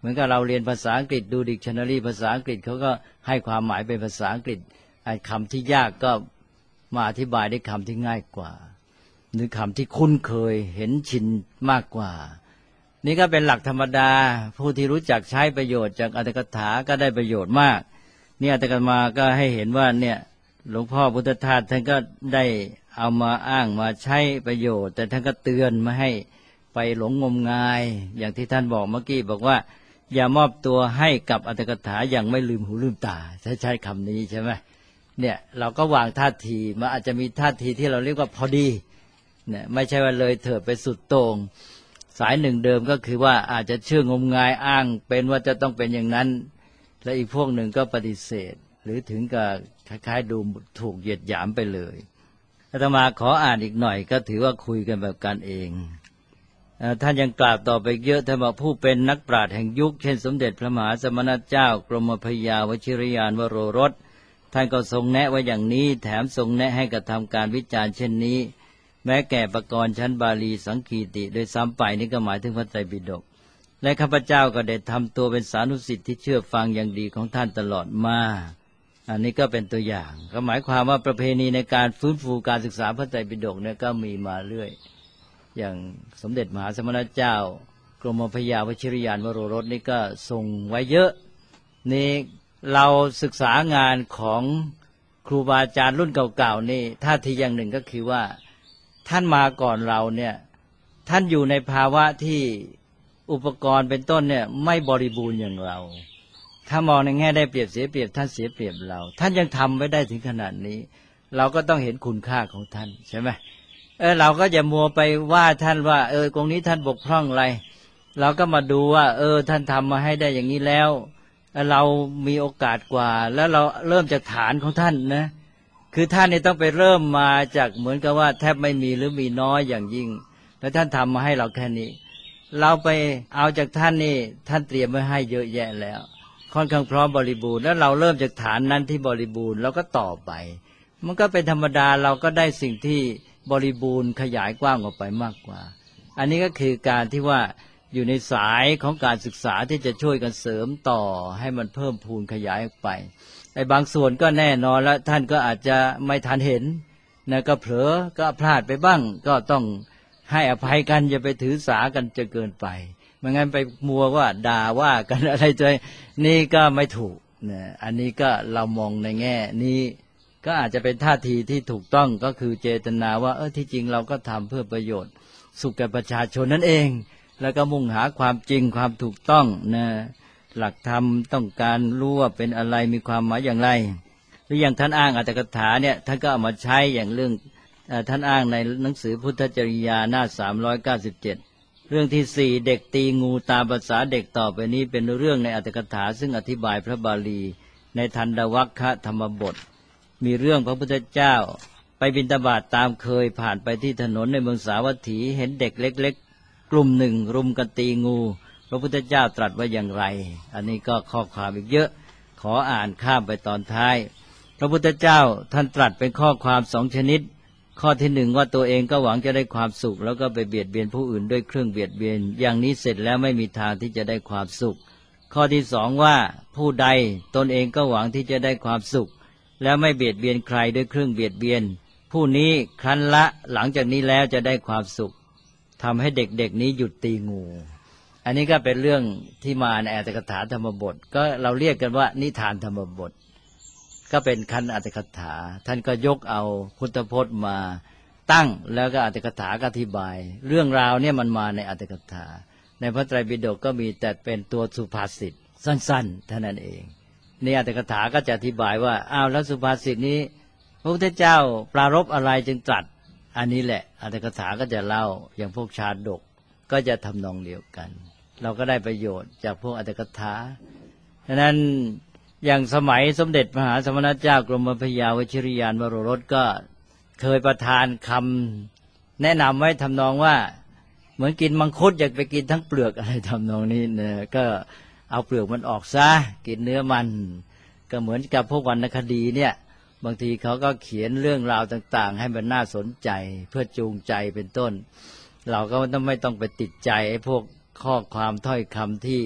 เหมือนกับเราเรียนภาษาอังกฤษดูดิกชันนารีภาษาอังกฤษเขาก็ให้ความหมายเป็นภาษาอังกฤษไอ้คำที่ยากก็มาอธิบายด้วยคำที่ง่ายกว่าหรือคำที่คุ้นเคยเห็นชินมากกว่านี่ก็เป็นหลักธรรมดาผู้ที่รู้จักใช้ประโยชน์จากอรรถกถาก็ได้ประโยชน์มากนี่อาตมาก็ให้เห็นว่าเนี่ยหลวงพ่อพุทธทาสท่านก็ได้เอามาอ้างมาใช้ประโยชน์แต่ท่านก็เตือนไม่ให้ไปหลงงมงายอย่างที่ท่านบอกเมื่อกี้บอกว่าอย่ามอบตัวให้กับอรรถกถาอย่างไม่ลืมหูลืมตาใช้ใช้คำนี้ใช่ไหมเนี่ยเราก็วางท่าทีมันอาจจะมีท่าทีที่เราเรียกว่าพอดีเนี่ยไม่ใช่ว่าเลยเถิดไปสุดโต่งสายหนึ่งเดิมก็คือว่าอาจจะเชื่องมงายอ้างเป็นว่าจะต้องเป็นอย่างนั้นและอีกพวกหนึ่งก็ปฏิเสธหรือถึงกับคล้ายๆดูถูกเหยียดหยามไปเลยอาตมาขออ่านอีกหน่อยก็ถือว่าคุยกันแบบกันเองท่านยังกล่าวต่อไปเยอะท่านบอกผู้เป็นนักปราชญ์แห่งยุคเช่นสมเด็จพระมหาสมณเจ้ากรมพยาวชิรยานวโรรสท่านก็ทรงแนะไว้อย่างนี้แถมทรงแนะให้กระทำการวิจารณ์เช่นนี้แม้แก่ปกรณ์ชั้นบาลีสังคีติโดยซ้ำไปนี่ก็หมายถึงพระไตรปิฎกและข้าพเจ้าก็ได้ทำตัวเป็นสานุสิทธิ์ที่เชื่อฟังอย่างดีของท่านตลอดมาอันนี้ก็เป็นตัวอย่างก็หมายความว่าประเพณีในการฟื้นฟูการศึกษาพระไตรปิฎกเนี่ยก็มีมาเรื่อยอย่างสมเด็จมหาสมณเจ้ากรมพยาวชิรยานวโรรสนี่ก็ทรงไว้เยอะนี่เราศึกษางานของครูบาอาจารย์รุ่นเก่าๆนี่ท่าทีอย่างหนึ่งก็คือว่าท่านมาก่อนเราเนี่ยท่านอยู่ในภาวะที่อุปกรณ์เป็นต้นเนี่ยไม่บริบูรณ์อย่างเราถ้ามองในแง่ได้เปรียบเสียเปรียบท่านเสียเปรียบเราท่านยังทำไว้ได้ถึงขนาดนี้เราก็ต้องเห็นคุณค่าของท่านใช่ไหมเออเราก็อย่ามัวไปว่าท่านว่าเออตรงนี้ท่านบกพร่องอะไรเราก็มาดูว่าเออท่านทำมาให้ได้อย่างนี้แล้วเรามีโอกาสกว่าแล้วเราเริ่มจากฐานของท่านนะคือท่านนี่ต้องไปเริ่มมาจากเหมือนกับว่าแทบไม่มีหรือมีน้อยอย่างยิ่งแล้วท่านทำมาให้เราแค่นี้เราไปเอาจากท่านนี่ท่านเตรียมไว้ให้เยอะแยะแล้วค่อนข้างพร้อมบริบูรณ์แล้วเราเริ่มจากฐานนั้นที่บริบูรณ์แล้วก็ต่อไปมันก็เป็นธรรมดาเราก็ได้สิ่งที่บริบูรณ์ขยายกว้างออกไปมากกว่าอันนี้ก็คือการที่ว่าอยู่ในสายของการศึกษาที่จะช่วยกันเสริมต่อให้มันเพิ่มพูนขยายออกไปไอ้บางส่วนก็แน่นอนแล้วท่านก็อาจจะไม่ทันเห็นนะก็เผลอก็พลาดไปบ้างก็ต้องให้อภัยกันอย่าไปถือสากันจะเกินไปไม่งั้นไปมัวว่าด่าว่ากันอะไรใจนี่ก็ไม่ถูกนะอันนี้ก็เรามองในแง่นี้ก็อาจจะเป็นท่าทีที่ถูกต้องก็คือเจตนาว่าเออที่จริงเราก็ทำเพื่อประโยชน์สุขแก่ประชาชนนั่นเองแล้วก็มุ่งหาความจริงความถูกต้องนะหลักธรรมต้องการรู้ว่าเป็นอะไรมีความหมายอย่างไรหรืออย่างท่านอ้างอรรถกถาเนี่ยท่านก็เอามาใช้อย่างเรื่องท่านอ้างในหนังสือพุทธจริยาหน้าสามร้อยเก้าสิบเจ็ดเรื่องที่สี่เด็กตีงูตามภาษาเด็กต่อไปนี้เป็นเรื่องในอรรถกถาซึ่งอธิบายพระบาลีในทันดวัคคะธรรมบทมีเรื่องพระพุทธเจ้าไปบิณฑบาตตามเคยผ่านไปที่ถนนในเมืองสาวัตถีเห็นเด็กเล็กๆกลุ่มหนึ่งรุมกันตีงูพระพุทธเจ้าตรัสว่าอย่างไรอันนี้ก็ข้อความอีกเยอะขออ่านข้ามไปตอนท้ายพระพุทธเจ้าท่านตรัสเป็นข้อความสองชนิดข้อที่หนึ่งว่าตัวเองก็หวังจะได้ความสุขแล้วก็ไปเบียดเบียนผู้อื่นด้วยเครื่องเบียดเบียนอย่างนี้เสร็จแล้วไม่มีทางที่จะได้ความสุขข้อที่สองว่าผู้ใดตนเองก็หวังที่จะได้ความสุขแล้วไม่เบียดเบียนใครด้วยเครื่องเบียดเบียนผู้นี้ครั้นละหลังจากนี้แล้วจะได้ความสุขทำให้เด็กๆนี้หยุดตีงูอันนี้ก็เป็นเรื่องที่มาในอรรถกถาธรรมบทก็เราเรียกกันว่านิทานธรรมบทก็เป็นคันอรรถกถาท่านก็ยกเอาพุทธพจน์มาตั้งแล้วก็อรรถกถาก็อธิบายเรื่องราวเนี่ยมันมาในอรรถกถาในพระไตรปิฎกก็มีแต่เป็นตัวสุภาษิตสั้นๆเท่านั้นเองในอรรถกถาก็จะอธิบายว่าอ้าวแล้วสุภาษิตนี้พระพุทธเจ้าปรารภอะไรจึงตรัสอันนี้แหละอรรถกถาก็จะเล่าอย่างพวกชาดกก็จะทำนองเดียวกันเราก็ได้ประโยชน์จากพวกอรรถกถาฉะนั้นอย่างสมัยสมเด็จมหาสมณเจ้ากรมพยาวชิรยานวโรรสก็เคยประทานคำแนะนำไว้ทำนองว่าเหมือนกินมังคุดอยากไปกินทั้งเปลือกอะไรทำนองนี้นะก็เอาเปลือกมันออกซะกินเนื้อมันก็เหมือนกับพวกวรรณคดีเนี่ยบางทีเขาก็เขียนเรื่องราวต่างๆให้มันน่าสนใจเพื่อจูงใจเป็นต้นเราก็ต้องไม่ต้องไปติดใจไอ้พวกข้อความถ้อยคำที่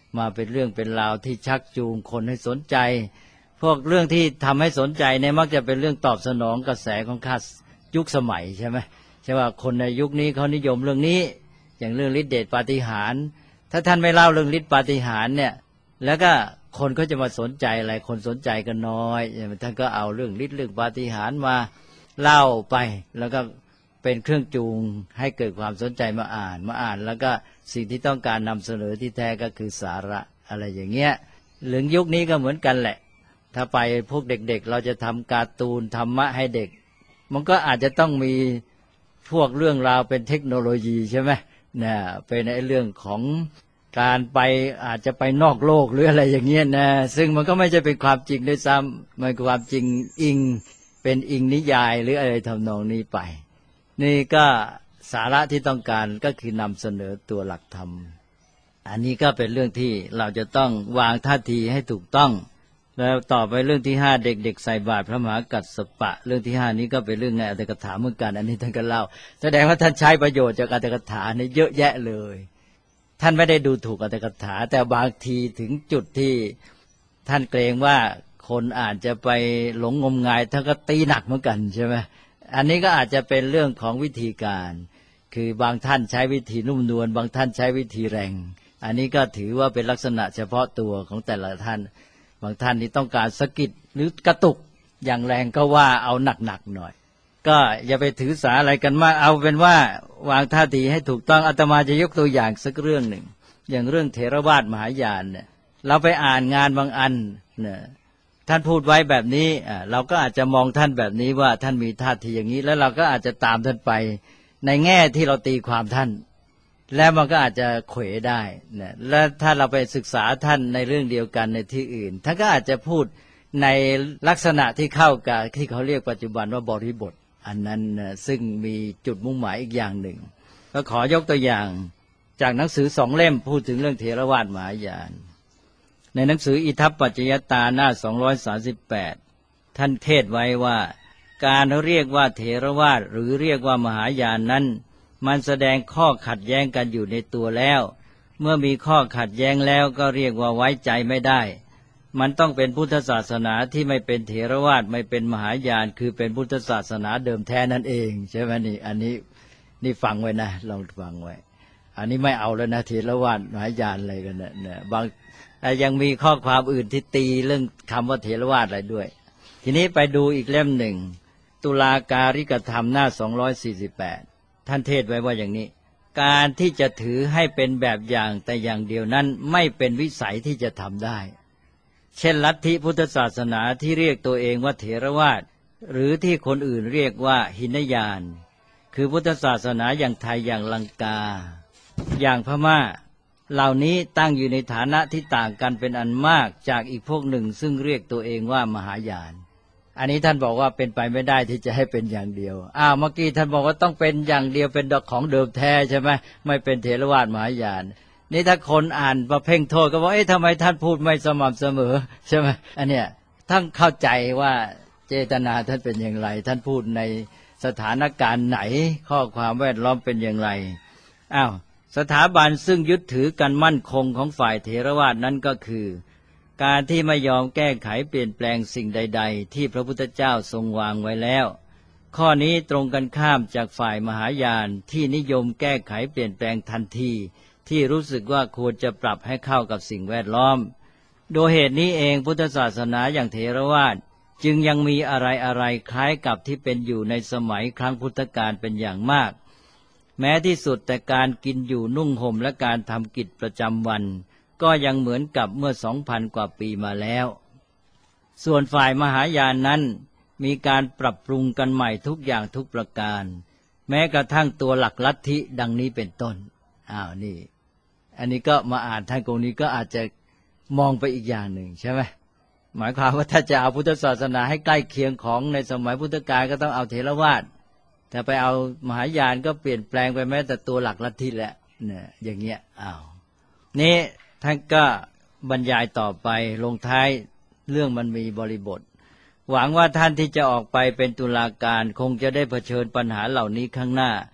มาเป็นเรื่องเป็นราวที่ชักจูงคนให้สนใจพวกเรื่องที่ทำให้สนใจเนี่ยมักจะเป็นเรื่องตอบสนองกระแสของข้ายุคสมัยใช่ไหมใช่ว่าคนในยุคนี้เขานิยมเรื่องนี้อย่างเรื่องฤทธิเดชปาฏิหาริย์ถ้าท่านไม่เล่าเรื่องฤทธิปาฏิหาริย์เนี่ยแล้วก็คนก็จะมาสนใจอะไรคนสนใจกันน้อยท่านก็เอาเรื่องฤทธิ์เรื่องปาฏิหาริย์มาเล่าไปแล้วก็เป็นเครื่องจูงให้เกิดความสนใจมาอ่านมาอ่านแล้วก็สิ่งที่ต้องการนำเสนอที่แท้ก็คือสาระอะไรอย่างเงี้ยหรือยุคนี้ก็เหมือนกันแหละถ้าไปพวกเด็กๆเราจะทำการ์ตูนธรรมะให้เด็กมันก็อาจจะต้องมีพวกเรื่องราวเป็นเทคโนโลยีใช่ไหมเนี่ยเป็นในเรื่องของการไปอาจจะไปนอกโลกหรืออะไรอย่างเงี้ยนะซึ่งมันก็ไม่ใช่เป็นความจริงด้วยซ้ำมันคือความจริงอิงเป็นอิงนิยายหรืออะไรทำนองนี้ไปนี่ก็สาระที่ต้องการก็คือนำเสนอตัวหลักธรรมอันนี้ก็เป็นเรื่องที่เราจะต้องวางท่าทีให้ถูกต้องแล้วต่อไปเรื่องที่ห้าเด็กๆใส่บาตรพระมหากัสสปะเรื่องที่ห้านี้ก็เป็นเรื่องในอัตถกถาเหมือนกันอันนี้ท่านก็เล่าแสดงว่าท่านใช้ประโยชน์จากอัตถกถาเนี่ยเยอะแยะเลยท่านไม่ได้ดูถูกอัตถกถาแต่บางทีถึงจุดที่ท่านเกรงว่าคนอาจจะไปหลงงมงายท่านก็ตีหนักเหมือนกันใช่ไหมอันนี้ก็อาจจะเป็นเรื่องของวิธีการคือบางท่านใช้วิธีนุ่มนวลบางท่านใช้วิธีแรงอันนี้ก็ถือว่าเป็นลักษณะเฉพาะตัวของแต่ละท่านบางท่านนี่ต้องการสะกิดหรือกระตุกอย่างแรงก็ว่าเอาหนักๆหน่อยก็อย่าไปถือสาอะไรกันมากเอาเป็นว่าวางท่าทีให้ถูกต้องอาตมาจะยกตัวอย่างสักเรื่องหนึ่งอย่างเรื่องเถรวาทมหายานเนี่ยเราไปอ่านงานบางอันเนี่ยท่านพูดไว้แบบนี้เราก็อาจจะมองท่านแบบนี้ว่าท่านมีท่าทีอย่างนี้แล้วเราก็อาจจะตามท่านไปในแง่ที่เราตีความท่านแล้วมันก็อาจจะเขวได้นะและถ้าเราไปศึกษาท่านในเรื่องเดียวกันในที่อื่นท่านก็อาจจะพูดในลักษณะที่เข้ากับที่เขาเรียกปัจจุบันว่าบริบทอันนั้นนะซึ่งมีจุดมุ่งหมายอีกอย่างหนึ่งก็ขอยกตัวอย่างจากหนังสือสองเล่มพูดถึงเรื่องเถรวาทมหายานในหนังสืออิทัปปัจจยตาหน้าสองร้อยสามสิบแปดท่านเทศไว้ว่าการเรียกว่าเถรวาทหรือเรียกว่ามหายานนั้นมันแสดงข้อขัดแย้งกันอยู่ในตัวแล้วเมื่อมีข้อขัดแย้งแล้วก็เรียกว่าไว้ใจไม่ได้มันต้องเป็นพุทธศาสนาที่ไม่เป็นเถรวาทไม่เป็นมหายานคือเป็นพุทธศาสนาเดิมแท้นั่นเองใช่ไหมนี่อันนี้นี่ฟังไว้นะลองฟังไว้อันนี้ไม่เอาแล้วนะเถรวาทมหายานอะไรกันเนี่ยเนี่ยบางยังมีข้อความอื่นที่ตีเรื่องคำว่าเถรวาทอะไรด้วยทีนี้ไปดูอีกเล่มหนึ่งตุลาการิกธรรมหน้าสองร้อยสี่สิบแปดท่านเทศไว้ว่าอย่างนี้การที่จะถือให้เป็นแบบอย่างแต่อย่างเดียวนั้นไม่เป็นวิสัยที่จะทำได้เช่นลัทธิพุทธศาสนาที่เรียกตัวเองว่าเถรวาทหรือที่คนอื่นเรียกว่าหินยานคือพุทธศาสนาอย่างไทยอย่างลังกาอย่างพม่าเหล่านี้ตั้งอยู่ในฐานะที่ต่างกันเป็นอันมากจากอีกพวกหนึ่งซึ่งเรียกตัวเองว่ามหายานอันนี้ท่านบอกว่าเป็นไปไม่ได้ที่จะให้เป็นอย่างเดียวอ้าวเมื่อกี้ท่านบอกว่าต้องเป็นอย่างเดียวเป็นของเดิมแท้ใช่ไหมไม่เป็นเถรวาทมหายานนี่ถ้าคนอ่านมาเพ่งโทษก็บอกเอ๊ะทำไมท่านพูดไม่สม่ำเสมอใช่ไหมอันเนี้ยท่านเข้าใจว่าเจตนาท่านเป็นอย่างไรท่านพูดในสถานการณ์ไหนข้อความแวดล้อมเป็นอย่างไรอ้าวสถาบันซึ่งยึดถือกันมั่นคงของฝ่ายเถรวาทนั้นก็คือการที่ไม่ยอมแก้ไขเปลี่ยนแปลงสิ่งใดๆที่พระพุทธเจ้าทรงวางไว้แล้วข้อนี้ตรงกันข้ามจากฝ่ายมหายานที่นิยมแก้ไขเปลี่ยนแปลงทันทีที่รู้สึกว่าควรจะปรับให้เข้ากับสิ่งแวดล้อมโดยเหตุนี้เองพุทธศาสนาอย่างเถรวาทจึงยังมีอะไรๆคล้ายกับที่เป็นอยู่ในสมัยครั้งพุทธกาลเป็นอย่างมากแม้ที่สุดแต่การกินอยู่นุ่งห่มและการทำกิจประจำวันก็ยังเหมือนกับเมื่อสองพันกว่าปีมาแล้วส่วนฝ่ายมหายานนั้นมีการปรับปรุงกันใหม่ทุกอย่างทุกประการแม้กระทั่งตัวหลักลัทธิดังนี้เป็นต้นอ้าวนี่อันนี้ก็มาอ่านท่านตรงนี้ก็อาจจะมองไปอีกอย่างหนึ่งใช่ไหมหมายความว่าถ้าจะเอาพุทธศาสนาให้ใกล้เคียงของในสมัยพุทธกาลก็ต้องเอาเถรวาทถ้าไปเอามหายานก็เปลี่ยนแปลงไปแม้แต่ตัวหลักลัทธิแหละเนี่ยอย่างเงี้ยอ้าวนี่ท่านก็บรรยายต่อไปลงท้ายเรื่องมันมีบริบทหวังว่าท่านที่จะออกไปเป็นตุลาการคงจะได้เผชิญปัญหาเหล่านี้ข้างหน้า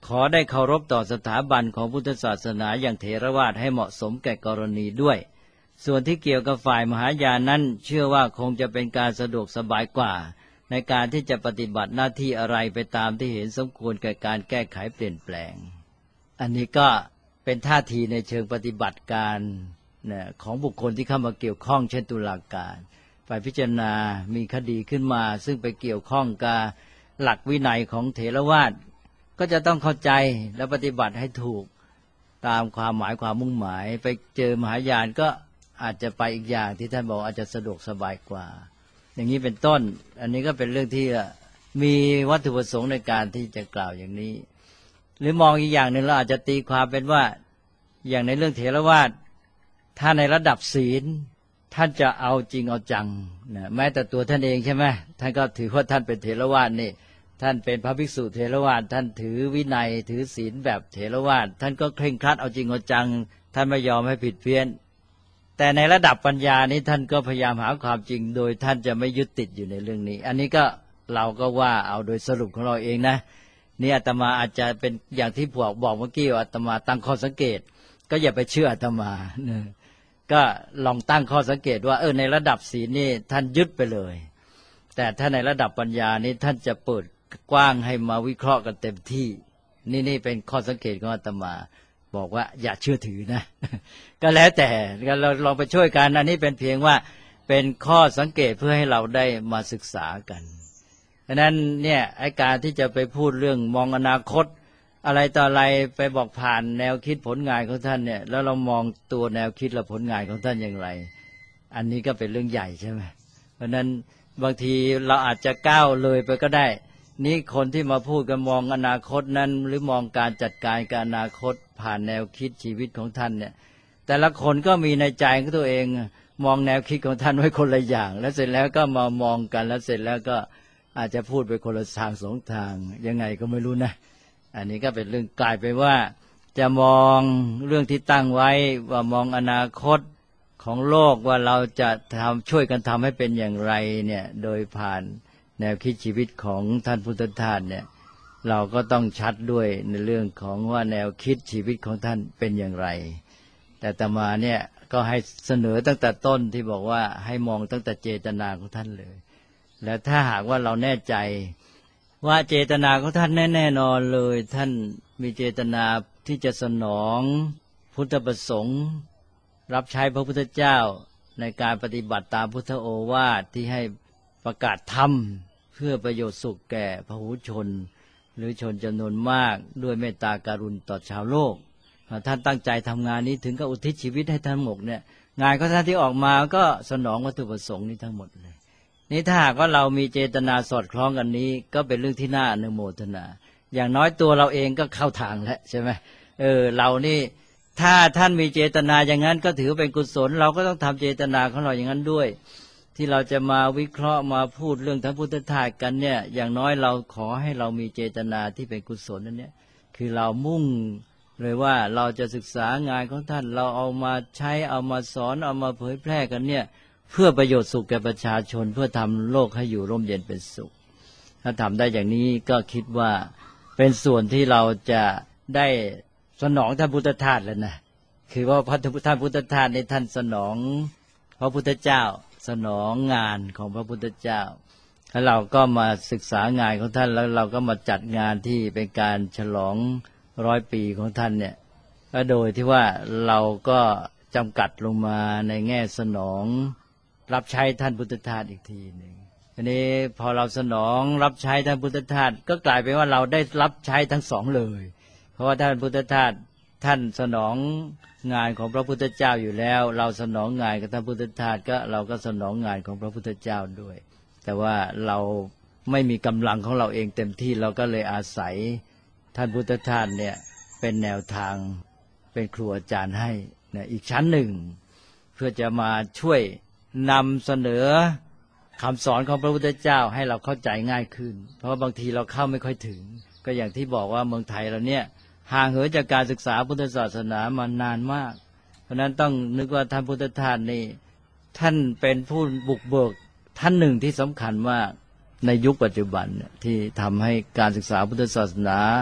ขอได้เคารพต่อสถาบันของพุทธศาสนาอย่างเถรวาทให้เหมาะสมแก่กรณีด้วยส่วนที่เกี่ยวกับฝ่ายมหายานนั้นเชื่อว่าคงจะเป็นการสะดวกสบายกว่าในการที่จะปฏิบัติหน้าที่อะไรไปตามที่เห็นสมควรแก่การแก้ไขเปลี่ยนแปลงอันนี้ก็เป็นท่าทีในเชิงปฏิบัติการนะของบุคคลที่เข้ามาเกี่ยวข้องเช่นตุลาการฝ่ายพิจารณามีคดีขึ้นมาซึ่งไปเกี่ยวข้องกับหลักวินัยของเถรวาทก็จะต้องเข้าใจและปฏิบัติให้ถูกตามความหมายความมุ่งหมายไปเจอมหายานก็อาจจะไปอีกอย่างที่ท่านบอกอาจจะสะดวกสบายกว่าอย่างนี้เป็นต้นอันนี้ก็เป็นเรื่องที่มีวัตถุประสงค์ในการที่จะกล่าวอย่างนี้หรือมองอีกอย่างหนึ่งเราอาจจะตีความเป็นว่าอย่างในเรื่องเถรวาทถ้าในระดับศีลท่านจะเอาจริงเอาจังนะแม้แต่ตัวท่านเองใช่ไหมท่านก็ถือว่าท่านเป็นเถรวาทนี่ท่านเป็นพระภิกษุเถรวาทท่านถือวินัยถือศีลแบบเถรวาทท่านก็เคร่งครัดเอาจริงเอาจังท่านไม่ยอมให้ผิดเพี้ยนแต่ในระดับปัญญานี้ท่านก็พยายามหาความจริงโดยท่านจะไม่ยึดติดอยู่ในเรื่องนี้อันนี้ก็เราก็ว่าเอาโดยสรุปของเราเองนะนี่อาตมาอาจจะเป็นอย่างที่พวกบอกเมื่อกี้ว่าอาตมาตั้งข้อสังเกตก็อย่าไปเชื่ออาตมานะก็ลองตั้งข้อสังเกตว่าเออในระดับศีลนี่ท่านยึดไปเลยแต่ถ้าในระดับปัญญานี้ท่านจะเปิดกว้างให้มาวิเคราะห์กันเต็มที่นี่นี่เป็นข้อสังเกตของอาตมาบอกว่าอย่าเชื่อถือนะ ก็แล้วแต่เราลองไปช่วยกันอันนี้เป็นเพียงว่าเป็นข้อสังเกตเพื่อให้เราได้มาศึกษากันดังนั้นเนี่ยไอ้การที่จะไปพูดเรื่องมองอนาคตอะไรต่ออะไรไปบอกผ่านแนวคิดผลงานของท่านเนี่ยแล้วเรามองตัวแนวคิดและผลงานของท่านอย่างไรอันนี้ก็เป็นเรื่องใหญ่ใช่ไหมเพราะนั้นบางทีเราอาจจะก้าวเลยไปก็ได้นี่คนที่มาพูดกันมองอนาคตนั้นหรือมองการจัดการกับอนาคตผ่านแนวคิดชีวิตของท่านเนี่ยแต่ละคนก็มีในใจของตัวเองมองแนวคิดของท่านไว้คนละอย่างแล้วเสร็จแล้วก็มามองกันแล้วเสร็จแล้วก็อาจจะพูดไปคนละทางสองทางยังไงก็ไม่รู้นะอันนี้ก็เป็นเรื่องกลายไปว่าจะมองเรื่องที่ตั้งไว้ว่ามองอนาคตของโลกว่าเราจะทำช่วยกันทำให้เป็นอย่างไรเนี่ยโดยผ่านแนวคิดชีวิตของท่านพุทธทาสเนี่ยเราก็ต้องชัดด้วยในเรื่องของว่าแนวคิดชีวิตของท่านเป็นอย่างไรแต่อาตมาเนี่ยก็ให้เสนอตั้งแต่ต้นที่บอกว่าให้มองตั้งแต่เจตนาของท่านเลยแล้วถ้าหากว่าเราแน่ใจว่าเจตนาของท่านแน่ๆนอนเลยท่านมีเจตนาที่จะสนองพุทธประสงค์รับใช้พระพุทธเจ้าในการปฏิบัติตามพุทธโอวาทที่ให้ประกาศธรรมเพื่อประโยชน์สุขแก่พหุชนหรือชนจำนวนมากด้วยเมตตาการุณต่อชาวโลกท่านตั้งใจทำงานนี้ถึงกับอุทิศชีวิตให้ทั้งหมดเนี่ยงานของท่านที่ออกมาก็สนองวัตถุประสงค์นี้ทั้งหมดเลยนี่ถ้าหากว่าเรามีเจตนาสอดคล้องกันนี้ก็เป็นเรื่องที่น่าอนุโมทนาอย่างน้อยตัวเราเองก็เข้าทางแล้วใช่ไหมเออเรานี่ถ้าท่านมีเจตนาอย่างนั้นก็ถือเป็นกุศลเราก็ต้องทำเจตนาของเราอย่างนั้นด้วยที่เราจะมาวิเคราะห์มาพูดเรื่องพระพุทธทาสกันเนี่ยอย่างน้อยเราขอให้เรามีเจตนาที่เป็นกุศลนั่นเนี่ยคือเรามุ่งเลยว่าเราจะศึกษางานของท่านเราเอามาใช้เอามาสอนเอามาเผยแพร่กันเนี่ยเพื่อประโยชน์สุขแก่ประชาชนเพื่อทำโลกให้อยู่ร่มเย็นเป็นสุขถ้าทำได้อย่างนี้ก็คิดว่าเป็นส่วนที่เราจะได้สนองท่านพุทธทาสแล้วนะคือว่าพระท่านพุทธทาสในท่านสนองพระพุทธเจ้าสนองงานของพระพุทธเจ้าแล้วเราก็มาศึกษางานของท่านแล้วเราก็มาจัดงานที่เป็นการฉลองร้อยปีของท่านเนี่ยก็โดยที่ว่าเราก็จำกัดลงมาในแง่สนองรับใช้ท่านพุทธทาสอีกทีหนึ่งทีนี้พอเราสนองรับใช้ท่านพุทธทาสก็กลายเป็นว่าเราได้รับใช้ทั้งสองเลยเพราะว่าท่านพุทธทาสท่านสนองงานของพระพุทธเจ้าอยู่แล้วเราสนองงานกับท่านพุทธทาสก็เราก็สนองงานของพระพุทธเจ้าด้วยแต่ว่าเราไม่มีกำลังของเราเองเต็มที่เราก็เลยอาศัยท่านพุทธทาสเนี่ยเป็นแนวทางเป็นครูอาจารย์ให้นะอีกชั้นหนึ่งเพื่อจะมาช่วยนำเสนอคำสอนของพระพุทธเจ้าให้เราเข้าใจง่ายขึ้นเพราะบางทีเราเข้าไม่ค่อยถึงก็อย่างที่บอกว่าเมืองไทยเราเนี่ยห่างเหินจากการศึกษาพุทธศาสนามานานมากเพราะนั้นต้องนึกว่าท่านพุทธทาสนี่ท่านเป็นผู้บุกเบิกท่านหนึ่งที่สำคัญมากในยุคปัจจุบันที่ทำให้การศึกษาพุทธศาสนา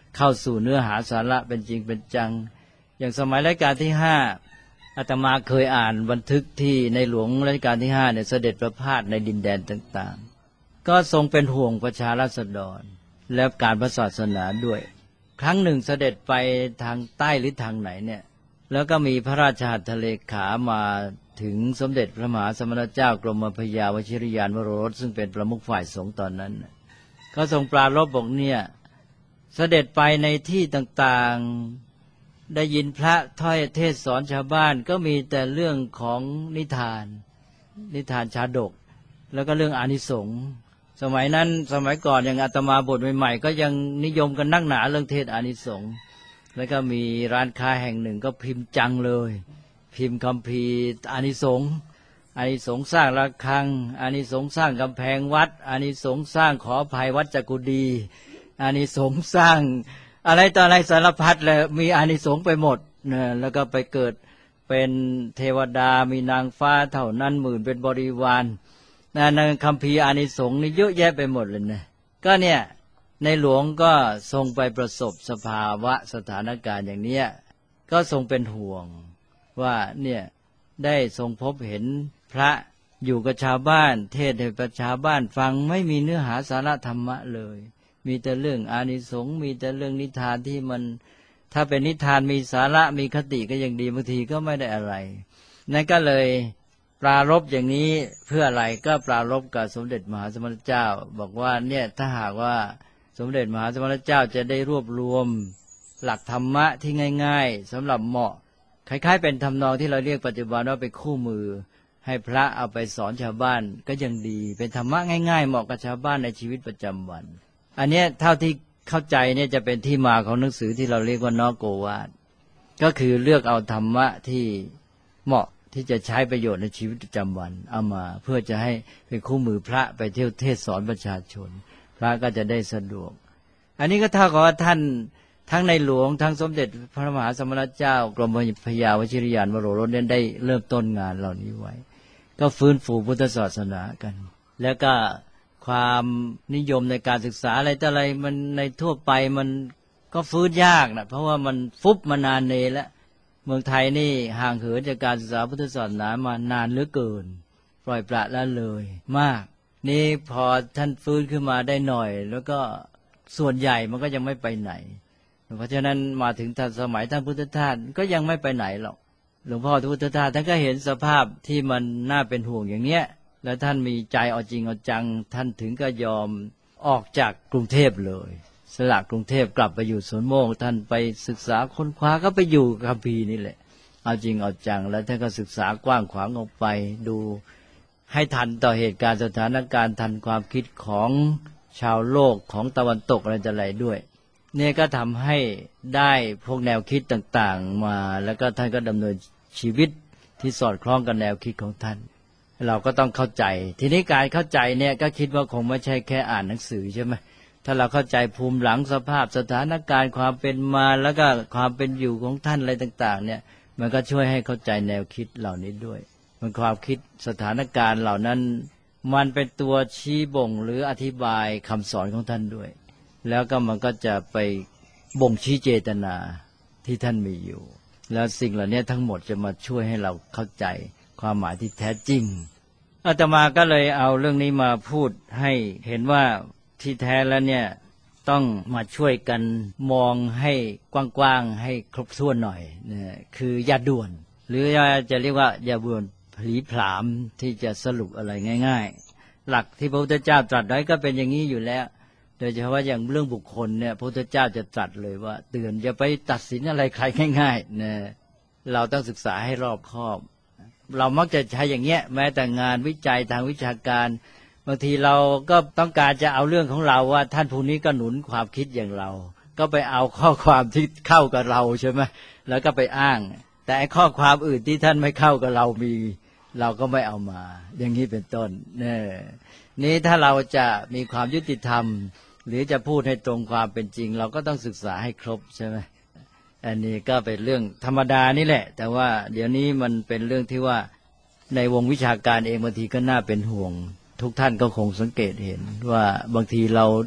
เข้าสู่เนื้อหาสาระเป็นจริงเป็นจังอย่างสมัยรัชกาลที่ห้าอาตมาเคยอ่านบันทึกที่ในหลวงรัชกาลที่ห้าเนี่ยเสด็จประพาสในดินแดนต่างๆก็ทรงเป็นห่วงประชาราษฎรและการพระศาสนาด้วยครั้งหนึ่งเสด็จไปทางใต้หรือทางไหนเนี่ยแล้วก็มีพระราชหัตถเลขามาถึงสมเด็จพระมหาสมณเจ้ากรมพระยาวชิรยานวโรรสซึ่งเป็นประมุขฝ่ายสงฆ์ตอนนั้นก็ทรงปรารภบอกเนี่ยเสด็จไปในที่ต่างๆได้ยินพระถ้อยเทศสอนชาวบ้านก็มีแต่เรื่องของนิทานนิทานชาดกแล้วก็เรื่องอานิสงส์สมัยนั้นสมัยก่อนอย่างอาตมาบทใหม่ๆก็ยังนิยมกันนักหนาเรื่องเทศอานิสงส์แล้วก็มีร้านค้าแห่งหนึ่งก็พิมพ์จังเลยพิมพ์คัมภีร์อานิสงส์อานิสงส์สร้างระฆังอานิสงส์สร้างกำแพงวัดอานิสงส์สร้างขออภัยวัดจักกุดีอานิสงส์สร้างอะไรต่ออะไรสารพัดเลยมีอานิสงส์ไปหมดนะแล้วก็ไปเกิดเป็นเทวดามีนางฟ้าเท่านั้นหมื่นเป็นบริวารนะในคัมภีร์อานิสงส์นี่เยอะแยะไปหมดเลยนะก็เนี่ยในหลวงก็ทรงไปประสบสภาวะสถานการณ์อย่างเนี้ยก็ทรงเป็นห่วงว่าเนี่ยได้ทรงพบเห็นพระอยู่กับชาวบ้านเทศน์ให้ประชาบ้านฟังไม่มีเนื้อหาสาระธรรมะเลยมีแต่เรื่องอานิสงส์มีแต่เรื่องนิทานที่มันถ้าเป็นนิทานมีสาระมีคติก็ยังดีบางทีก็ไม่ได้อะไรนั่นก็เลยปรารภอย่างนี้เพื่ออะไรก็ปรารภกับสมเด็จมหาสมณเจ้าบอกว่าเนี่ยถ้าหากว่าสมเด็จมหาสมณเจ้าจะได้รวบรวมหลักธรรมะที่ง่ายๆสำหรับเหมาะคล้ายๆเป็นทำนองที่เราเรียกปัจจุบันว่าเป็นคู่มือให้พระเอาไปสอนชาวบ้านก็ยังดีเป็นธรรมะง่ายๆเหมาะกับชาวบ้านในชีวิตประจำวันอันนี้เท่าที่เข้าใจเนี่ยจะเป็นที่มาของหนังสือที่เราเรียกว่านโกวาทก็คือเลือกเอาธรรมะที่เหมาะที่จะใช้ประโยชน์ในชีวิตประจำวันเอามาเพื่อจะให้เป็นคู่มือพระไปเที่ยวเทศสอนประชาชนพระก็จะได้สะดวกอันนี้ก็เท่ากับว่าท่านทั้งในหลวงทั้งสมเด็จพระมหาสมณเจ้ากรมพระยาวชิรยานวโรรสเนี่ยได้เริ่มต้นงานเหล่านี้ไว้ก็ฟื้นฟูพุทธศาสนากันแล้วก็ความนิยมในการศึกษาอะไรต่ออะไรมันในทั่วไปมันก็ฟื้นยากนะเพราะว่ามันฟุบมานานเนแล้วเมืองไทยนี่ห่างเหินจากการศึกษาพุทธศาสนามานานเหลือเกินปล่อยปละละเลยมากนี่พอท่านฟื้นขึ้นมาได้หน่อยแล้วก็ส่วนใหญ่มันก็ยังไม่ไปไหนเพราะฉะนั้นมาถึงสมัยท่านพุทธทาสก็ยังไม่ไปไหนหรอกหลวงพ่อพุทธทาสท่านก็เห็นสภาพที่มันน่าเป็นห่วงอย่างเนี้ยแล้วท่านมีใจเอาจริงเอาจังท่านถึงก็ยอมออกจากกรุงเทพเลยสละกรุงเทพกลับไปอยู่สวนโมกท่านไปศึกษาค้นคว้าก็ไปอยู่คัมภีร์นี่แหละเอาจริงเอาจังแล้วท่านก็ศึกษากว้างขวางออกไปดูให้ทันต่อเหตุการณ์สถานการณ์ทันความคิดของชาวโลกของตะวันตกอะไรต่ออะไรด้วยเนี่ยก็ทำให้ได้พวกแนวคิดต่างๆมาแล้วก็ท่านก็ดำเนินชีวิตที่สอดคล้องกับแนวคิดของท่านเราก็ต้องเข้าใจทีนี้การเข้าใจเนี่ยก็คิดว่าคงไม่ใช่แค่อ่านหนังสือใช่ไหมถ้าเราเข้าใจภูมิหลังสภาพสถานการณ์ความเป็นมาแล้วก็ความเป็นอยู่ของท่านอะไรต่างๆเนี่ยมันก็ช่วยให้เข้าใจแนวคิดเหล่านี้ด้วยมันความคิดสถานการณ์เหล่านั้นมันเป็นตัวชี้บ่งหรืออธิบายคำสอนของท่านด้วยแล้วก็มันก็จะไปบ่งชี้เจตนาที่ท่านมีอยู่แล้วสิ่งเหล่านี้ทั้งหมดจะมาช่วยให้เราเข้าใจความหมายที่แท้จริงอาตมาก็เลยเอาเรื่องนี้มาพูดให้เห็นว่าที่แท้แล้วเนี่ยต้องมาช่วยกันมองให้กว้างๆให้ครบถ้วนหน่อยนะคืออย่าด่วนหรือจะเรียกว่าอย่าด่วนผลีผลามที่จะสรุปอะไรง่ายๆหลักที่พระพุทธเจ้าตรัสไว้ก็เป็นอย่างนี้อยู่แล้วโดยเฉพาะอย่างเรื่องบุคคลเนี่ยพระพุทธเจ้าจะตรัสเลยว่าเตือนอย่าไปตัดสินอะไรใครง่ายๆนะเราต้องศึกษาให้รอบคอบเรามักจะใช้อย่างเงี้ยแม้แต่งานวิจัยทางวิชาการบางทีเราก็ต้องการจะเอาเรื่องของเราว่าท่านผู้นี้ก็หนุนความคิดอย่างเราก็ไปเอาข้อความที่เข้ากับเราใช่ไหมแล้วก็ไปอ้างแต่ไอ้ข้อความอื่นที่ท่านไม่เข้ากับเรามีเราก็ไม่เอามาอย่างนี้เป็นต้นเนี่ยนี้ถ้าเราจะมีความยุติธรรมหรือจะพูดให้ตรงความเป็นจริงเราก็ต้องศึกษาให้ครบใช่ไหมอันนี้ก็เป็นเรื่องธรรมดานี่แหละแต่ว่าเดี๋ยวนี้มันเป็นเรื่องที่ว่าในวงวิชาการเองบางทีก็น่าเป็นห่วงทุกท่านก็คงสังเกตเห็นว่าบางทีเรา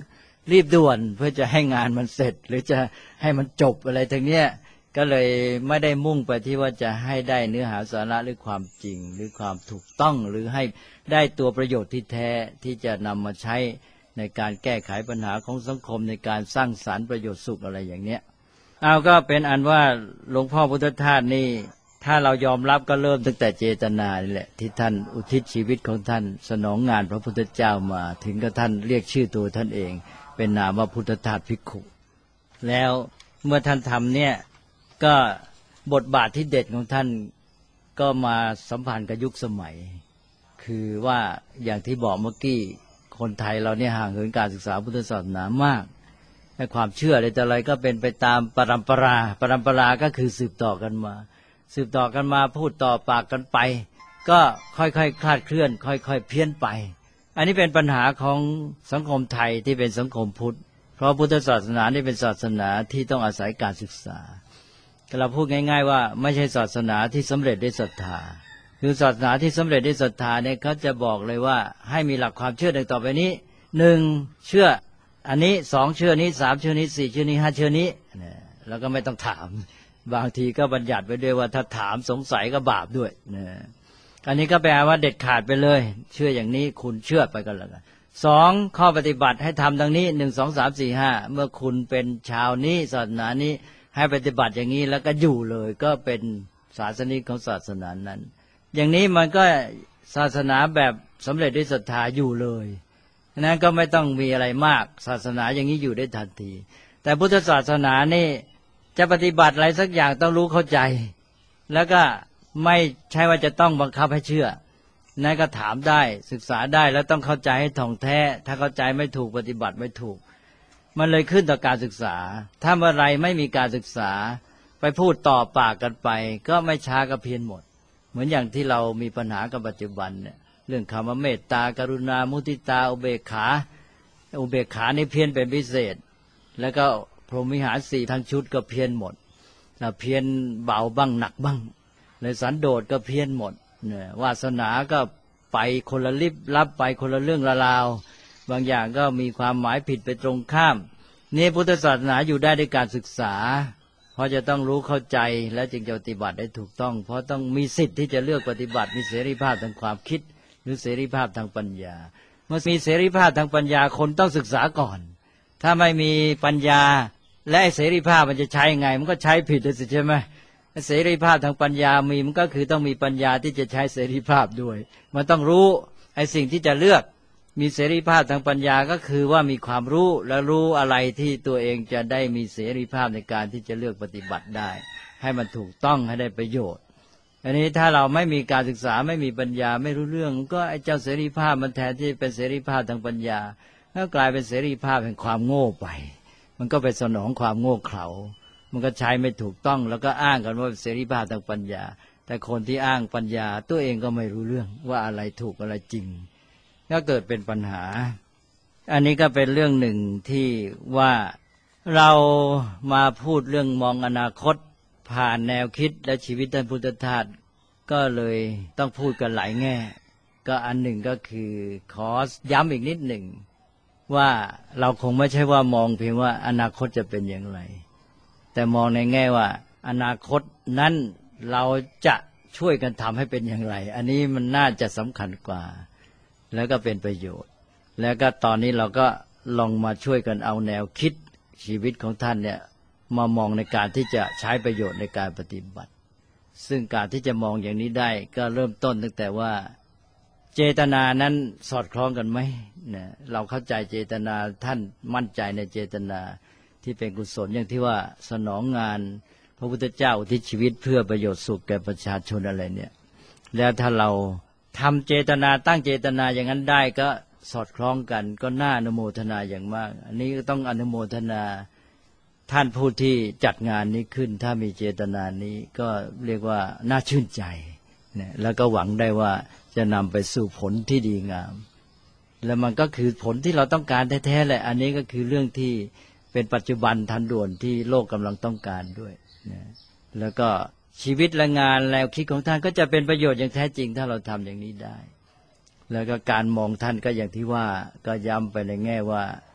รีบด่วนเพื่อจะให้งานมันเสร็จหรือจะให้มันจบอะไรทั้งเนี้ยก็เลยไม่ได้มุ่งไปที่ว่าจะให้ได้เนื้อหาสาระหรือความจริงหรือความถูกต้องหรือให้ได้ตัวประโยชน์ที่แท้ที่จะนำมาใช้ในการแก้ไขปัญหาของสังคมในการสร้างสรรค์ประโยชน์สุขอะไรอย่างเนี้ยเอาก็เป็นอันว่าหลวงพ่อพุทธทาสนี่ถ้าเรายอมรับก็เริ่มตั้งแต่เจตนานี่แหละที่ท่านอุทิศชีวิตของท่านสนองงานพระพุทธเจ้ามาถึงกับท่านเรียกชื่อตัวท่านเองเป็นนามว่าพุทธทาสภิกขุแล้วเมื่อท่านทำเนี่ยก็บทบาทที่เด็ดของท่านก็มาสัมพันธ์กับยุคสมัยคือว่าอย่างที่บอกเมื่อกี้คนไทยเราเนี่ยห่างเหินการศึกษาพุทธศาสนามากให้ความเชื่ออะไรแต่อะไรก็เป็นไปตามปรัมปราปรัมปราก็คือสืบต่อกันมาสืบต่อกันมาพูดต่อปากกันไปก็ค่อยๆ ค, คลาดเคลื่อนค่อยๆเพี้ยนไปอันนี้เป็นปัญหาของสังคมไทยที่เป็นสังคมพุทธเพราะพุทธศาสนานี่เป็นศาสนาที่ต้องอาศัยการศึกษาเราพูดง่ายๆว่าไม่ใช่ศาสนาที่สำเร็จด้วยศรัทธาคือศาสนาที่สำเร็จด้วยศรัทธาเนี่ยเขาจะบอกเลยว่าให้มีหลักความเชื่อดังต่อไปนี้หนึ่งเชื่ออันนี้สองเชื่อนี้สามเชื่อนี้สี่เชื่อนี้ห้าเชื่อนี้แล้วก็ไม่ต้องถามบางทีก็บัญญัติไว้ด้วยว่าถ้าถามสงสัยก็บาปด้วยนะอันนี้ก็แปลว่าเด็ดขาดไปเลยเชื่ออย่างนี้คุณเชื่อไปกันแล้วกันสองข้อปฏิบัติให้ทำดังนี้หนึ่งสองสามสี่ห้าเมื่อคุณเป็นชาวนี้ศาสนานี้ให้ปฏิบัติอย่างนี้แล้วก็อยู่เลยก็เป็นศาสนิกของศาสนานั้นอย่างนี้มันก็ศาสนาแบบสำเร็จด้วยศรัทธาอยู่เลยนั้นก็ไม่ต้องมีอะไรมากศาสนาอย่างนี้อยู่ได้ทันทีแต่พุทธศาสนานี่จะปฏิบัติอะไรสักอย่างต้องรู้เข้าใจแล้วก็ไม่ใช่ว่าจะต้องบังคับให้เชื่อนั่นก็ถามได้ศึกษาได้แล้วต้องเข้าใจให้ถ่องแท้ถ้าเข้าใจไม่ถูกปฏิบัติไม่ถูกมันเลยขึ้นต่อการศึกษาถ้าเมื่อไรไม่มีการศึกษาไปพูดต่อปากกันไปก็ไม่ช้าก็เพี้ยนหมดเหมือนอย่างที่เรามีปัญหากับปัจจุบันเนี่ยเรื่องคำว่าเมตตากรุณามุทิตาอุเบกขาอุเบกขานี่เพี้ยนเป็นพิเศษแล้วก็พรหมวิหารสี่ทั้งชุดก็เพี้ยนหมดเพี้ยนเบาบ้างหนักบ้างเลยสันโดษก็เพี้ยนหมดเนี่ยวาสนาก็ไปคนละลิบลับไปคนละเรื่องละราวบางอย่างก็มีความหมายผิดไปตรงข้ามนี่พุทธศาสนาอยู่ได้ด้วยการศึกษาเพราะจะต้องรู้เข้าใจและจึงจะปฏิบัติได้ถูกต้องเพราะต้องมีสิทธิ์ที่จะเลือกปฏิบัติมีเสรีภาพทางความคิดหรือเสรีภาพทางปัญญาเมื่อมีเสรีภาพทางปัญญาคนต้องศึกษาก่อนถ้าไม่มีปัญญาและเสรีภาพมันจะใช้ไงมันก็ใช้ผิดเลยสิใช่ไหมเสรีภาพทางปัญญามีมันก็คือต้องมีปัญญาที่จะใช้เสรีภาพด้วยมันต้องรู้ไอ้สิ่งที่จะเลือกมีเสรีภาพทางปัญญาก็คือว่ามีความรู้และรู้อะไรที่ตัวเองจะได้มีเสรีภาพในการที่จะเลือกปฏิบัติได้ให้มันถูกต้องให้ได้ประโยชน์อันนี้ถ้าเราไม่มีการศึกษาไม่มีปัญญาไม่รู้เรื่องก็ไอ้เจ้าเสรีภาพมันแทนที่เป็นเสรีภาพทางปัญญาก็กลายเป็นเสรีภาพแห่งความโง่ไปมันก็ไปสนองความโง่เขลามันก็ใช้ไม่ถูกต้องแล้วก็อ้างกันว่าเสรีภาพทางปัญญาแต่คนที่อ้างปัญญาตัวเองก็ไม่รู้เรื่องว่าอะไรถูกอะไรจริงก็เกิดเป็นปัญหาอันนี้ก็เป็นเรื่องหนึ่งที่ว่าเรามาพูดเรื่องมองอนาคตผ่านแนวคิดและชีวิตท่านพุทธทาสก็เลยต้องพูดกันหลายแง่ก็อันหนึ่งก็คือขอย้ำอีกนิดหนึ่งว่าเราคงไม่ใช่ว่ามองเพียงว่าอนาคตจะเป็นอย่างไรแต่มองในแง่ว่าอนาคตนั้นเราจะช่วยกันทำให้เป็นอย่างไรอันนี้มันน่าจะสำคัญกว่าแล้วก็เป็นประโยชน์แล้วก็ตอนนี้เราก็ลองมาช่วยกันเอาแนวคิดชีวิตของท่านเนี่ยมามองในการที่จะใช้ประโยชน์ในการปฏิบัติซึ่งการที่จะมองอย่างนี้ได้ก็เริ่มต้นตั้งแต่ว่าเจตนานั้นสอดคล้องกันไหมเนี่ยเราเข้าใจเจตนาท่านมั่นใจในเจตนาที่เป็นกุศลอย่างที่ว่าสนองงานพระพุทธเจ้าอุทิศชีวิตเพื่อประโยชน์สุขแก่ประชาชนอะไรเนี่ยแล้วถ้าเราทำเจตนาตั้งเจตนาอย่างนั้นได้ก็สอดคล้องกันก็น่าอนุโมทนาอย่างมากอันนี้ก็ต้องอนุโมทนาท่านผู้ที่จัดงานนี้ขึ้นถ้ามีเจตนานี้ก็เรียกว่าน่าชื่นใจเนี่ยแล้วก็หวังได้ว่าจะนำไปสู่ผลที่ดีงามแล้วมันก็คือผลที่เราต้องการแท้ๆแหละอันนี้ก็คือเรื่องที่เป็นปัจจุบันทันด่วนที่โลกกำลังต้องการด้วยนะแล้วก็ชีวิตและงานแล้วคิดของท่านก็จะเป็นประโยชน์อย่างแท้จริงถ้าเราทำอย่างนี้ได้แล้วก็การมองท่านก็อย่างที่ว่าก็ย้ำไปในแง่ว่า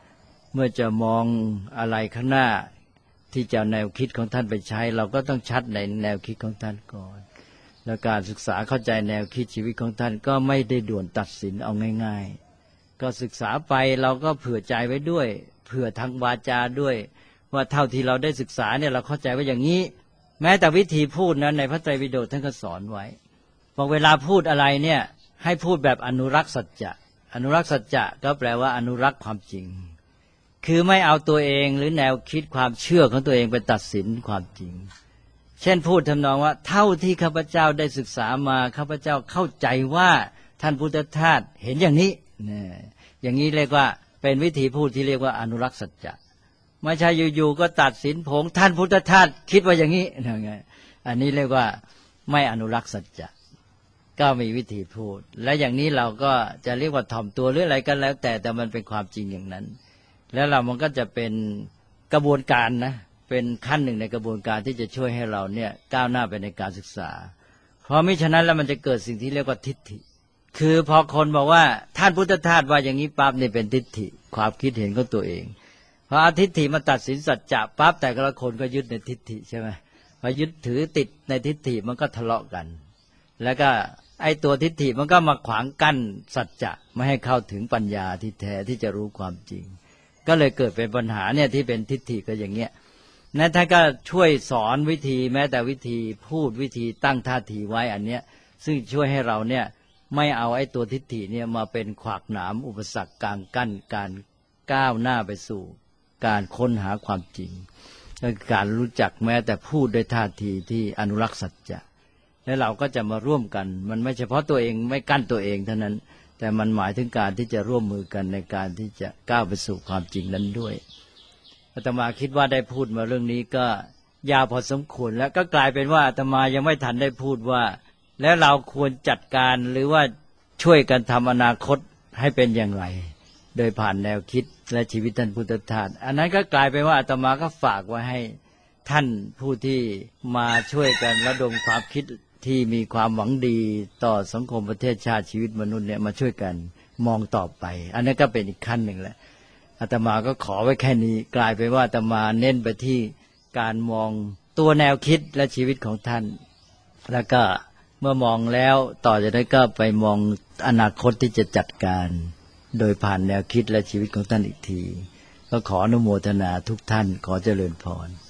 เมื่อจะมองอะไรข้างหน้าที่จะแนวคิดของท่านไปใช้เราก็ต้องชัดในแนวคิดของท่านก่อนแล้วการศึกษาเข้าใจแนวคิดชีวิตของท่านก็ไม่ได้ด่วนตัดสินเอาง่ายๆก็ศึกษาไปเราก็เผื่อใจไว้ด้วยเผื่อทางวาจาด้วยว่าเท่าที่เราได้ศึกษาเนี่ยเราเข้าใจว่าอย่างนี้แม้แต่วิธีพูดนั้นในพระไตรปิฎกท่านก็สอนไว้บอกเวลาพูดอะไรเนี่ยให้พูดแบบอนุรักษ์สัจจะอนุรักษ์สัจจะก็แปลว่าอนุรักษ์ความจริงคือไม่เอาตัวเองหรือแนวคิดความเชื่อของตัวเองไปตัดสินความจริงเช่นพูดทำนองว่าเท่าที่ข้าพเจ้าได้ศึกษามาข้าพเจ้าเข้าใจว่าท่านพุทธทาสเห็นอย่างนี้เนี่ยอย่างนี้เรียกว่าเป็นวิธีพูดที่เรียกว่าอนุรักษ์สัจจะไม่ใช่อยู่ๆก็ตัดสินผงท่านพุทธทาสคิดว่าอย่างนี้อันนี้เรียกว่าไม่อนุรักษ์สัจจะก็มีวิธีพูดและอย่างนี้เราก็จะเรียกว่าถ่อมตัวหรืออะไรก็แล้วแต่แต่มันเป็นความจริงอย่างนั้นแล้วเรามันก็จะเป็นกระบวนการนะเป็นขั้นหนึ่งในกระบวนการที่จะช่วยให้เราเนี่ยก้าวหน้าไปในการศึกษาเพราะมิฉะนั้นแล้วมันจะเกิดสิ่งที่เรียกว่าทิฏฐิคือพอคนบอกว่าท่านพุทธทาสว่าอย่างนี้ปั๊บนี่เป็นทิฏฐิความคิดเห็นของตัวเองพอเอาทิฏฐิมาตัดสินสัจจะปั๊บแต่ละคนก็ยึดในทิฏฐิใช่ไหมพอยึดถือติดในทิฏฐิมันก็ทะเลาะกันแล้วก็ไอ้ตัวทิฏฐิมันก็มาขวางกั้นสัจจะไม่ให้เข้าถึงปัญญาที่แท้ที่จะรู้ความจริงก็เลยเกิดเป็นปัญหาเนี่ยที่เป็นทิฏฐิก็อย่างเงี้ยนั้นท่านก็ช่วยสอนวิธีแม้แต่วิธีพูดวิธีตั้งท่าทีไว้อันเนี้ยซึ่งช่วยให้เราเนี่ยไม่เอาไอ้ตัวทิฏฐิเนี่ยมาเป็นขวากหนามอุปสรรคกลางกั้นการก้าวหน้าไปสู่การค้นหาความจริงและการรู้จักแม้แต่พูดด้วยท่าทีที่อนุรักษ์สัจจะและเราก็จะมาร่วมกันมันไม่เฉพาะตัวเองไม่กั้นตัวเองเท่านั้นแต่มันหมายถึงการที่จะร่วมมือกันในการที่จะก้าวไปสู่ความจริงนั้นด้วยอาตมาคิดว่าได้พูดมาเรื่องนี้ก็ยาวพอสมควรแล้วก็กลายเป็นว่าอาตมายังไม่ทันได้พูดว่าแล้วเราควรจัดการหรือว่าช่วยกันทำอนาคตให้เป็นอย่างไรโดยผ่านแนวคิดและชีวิตท่านพุทธทาสอันนั้นก็กลายเป็นว่าอาตมาก็ฝากไว้ให้ท่านผู้ที่มาช่วยกันระดมความคิดที่มีความหวังดีต่อสังคมประเทศชาติชีวิตมนุษย์เนี่ยมาช่วยกันมองต่อไปอันนั้นก็เป็นอีกขั้นหนึ่งแหละอาตมาก็ขอไว้แค่นี้กลายเป็นว่าอาตมาเน้นไปที่การมองตัวแนวคิดและชีวิตของท่านแล้วก็เมื่อมองแล้วต่อจากนั้นก็ไปมองอนาคตที่จะจัดการโดยผ่านแนวคิดและชีวิตของท่านอีกทีก็ขออนุโมทนาทุกท่านขอเจริญพร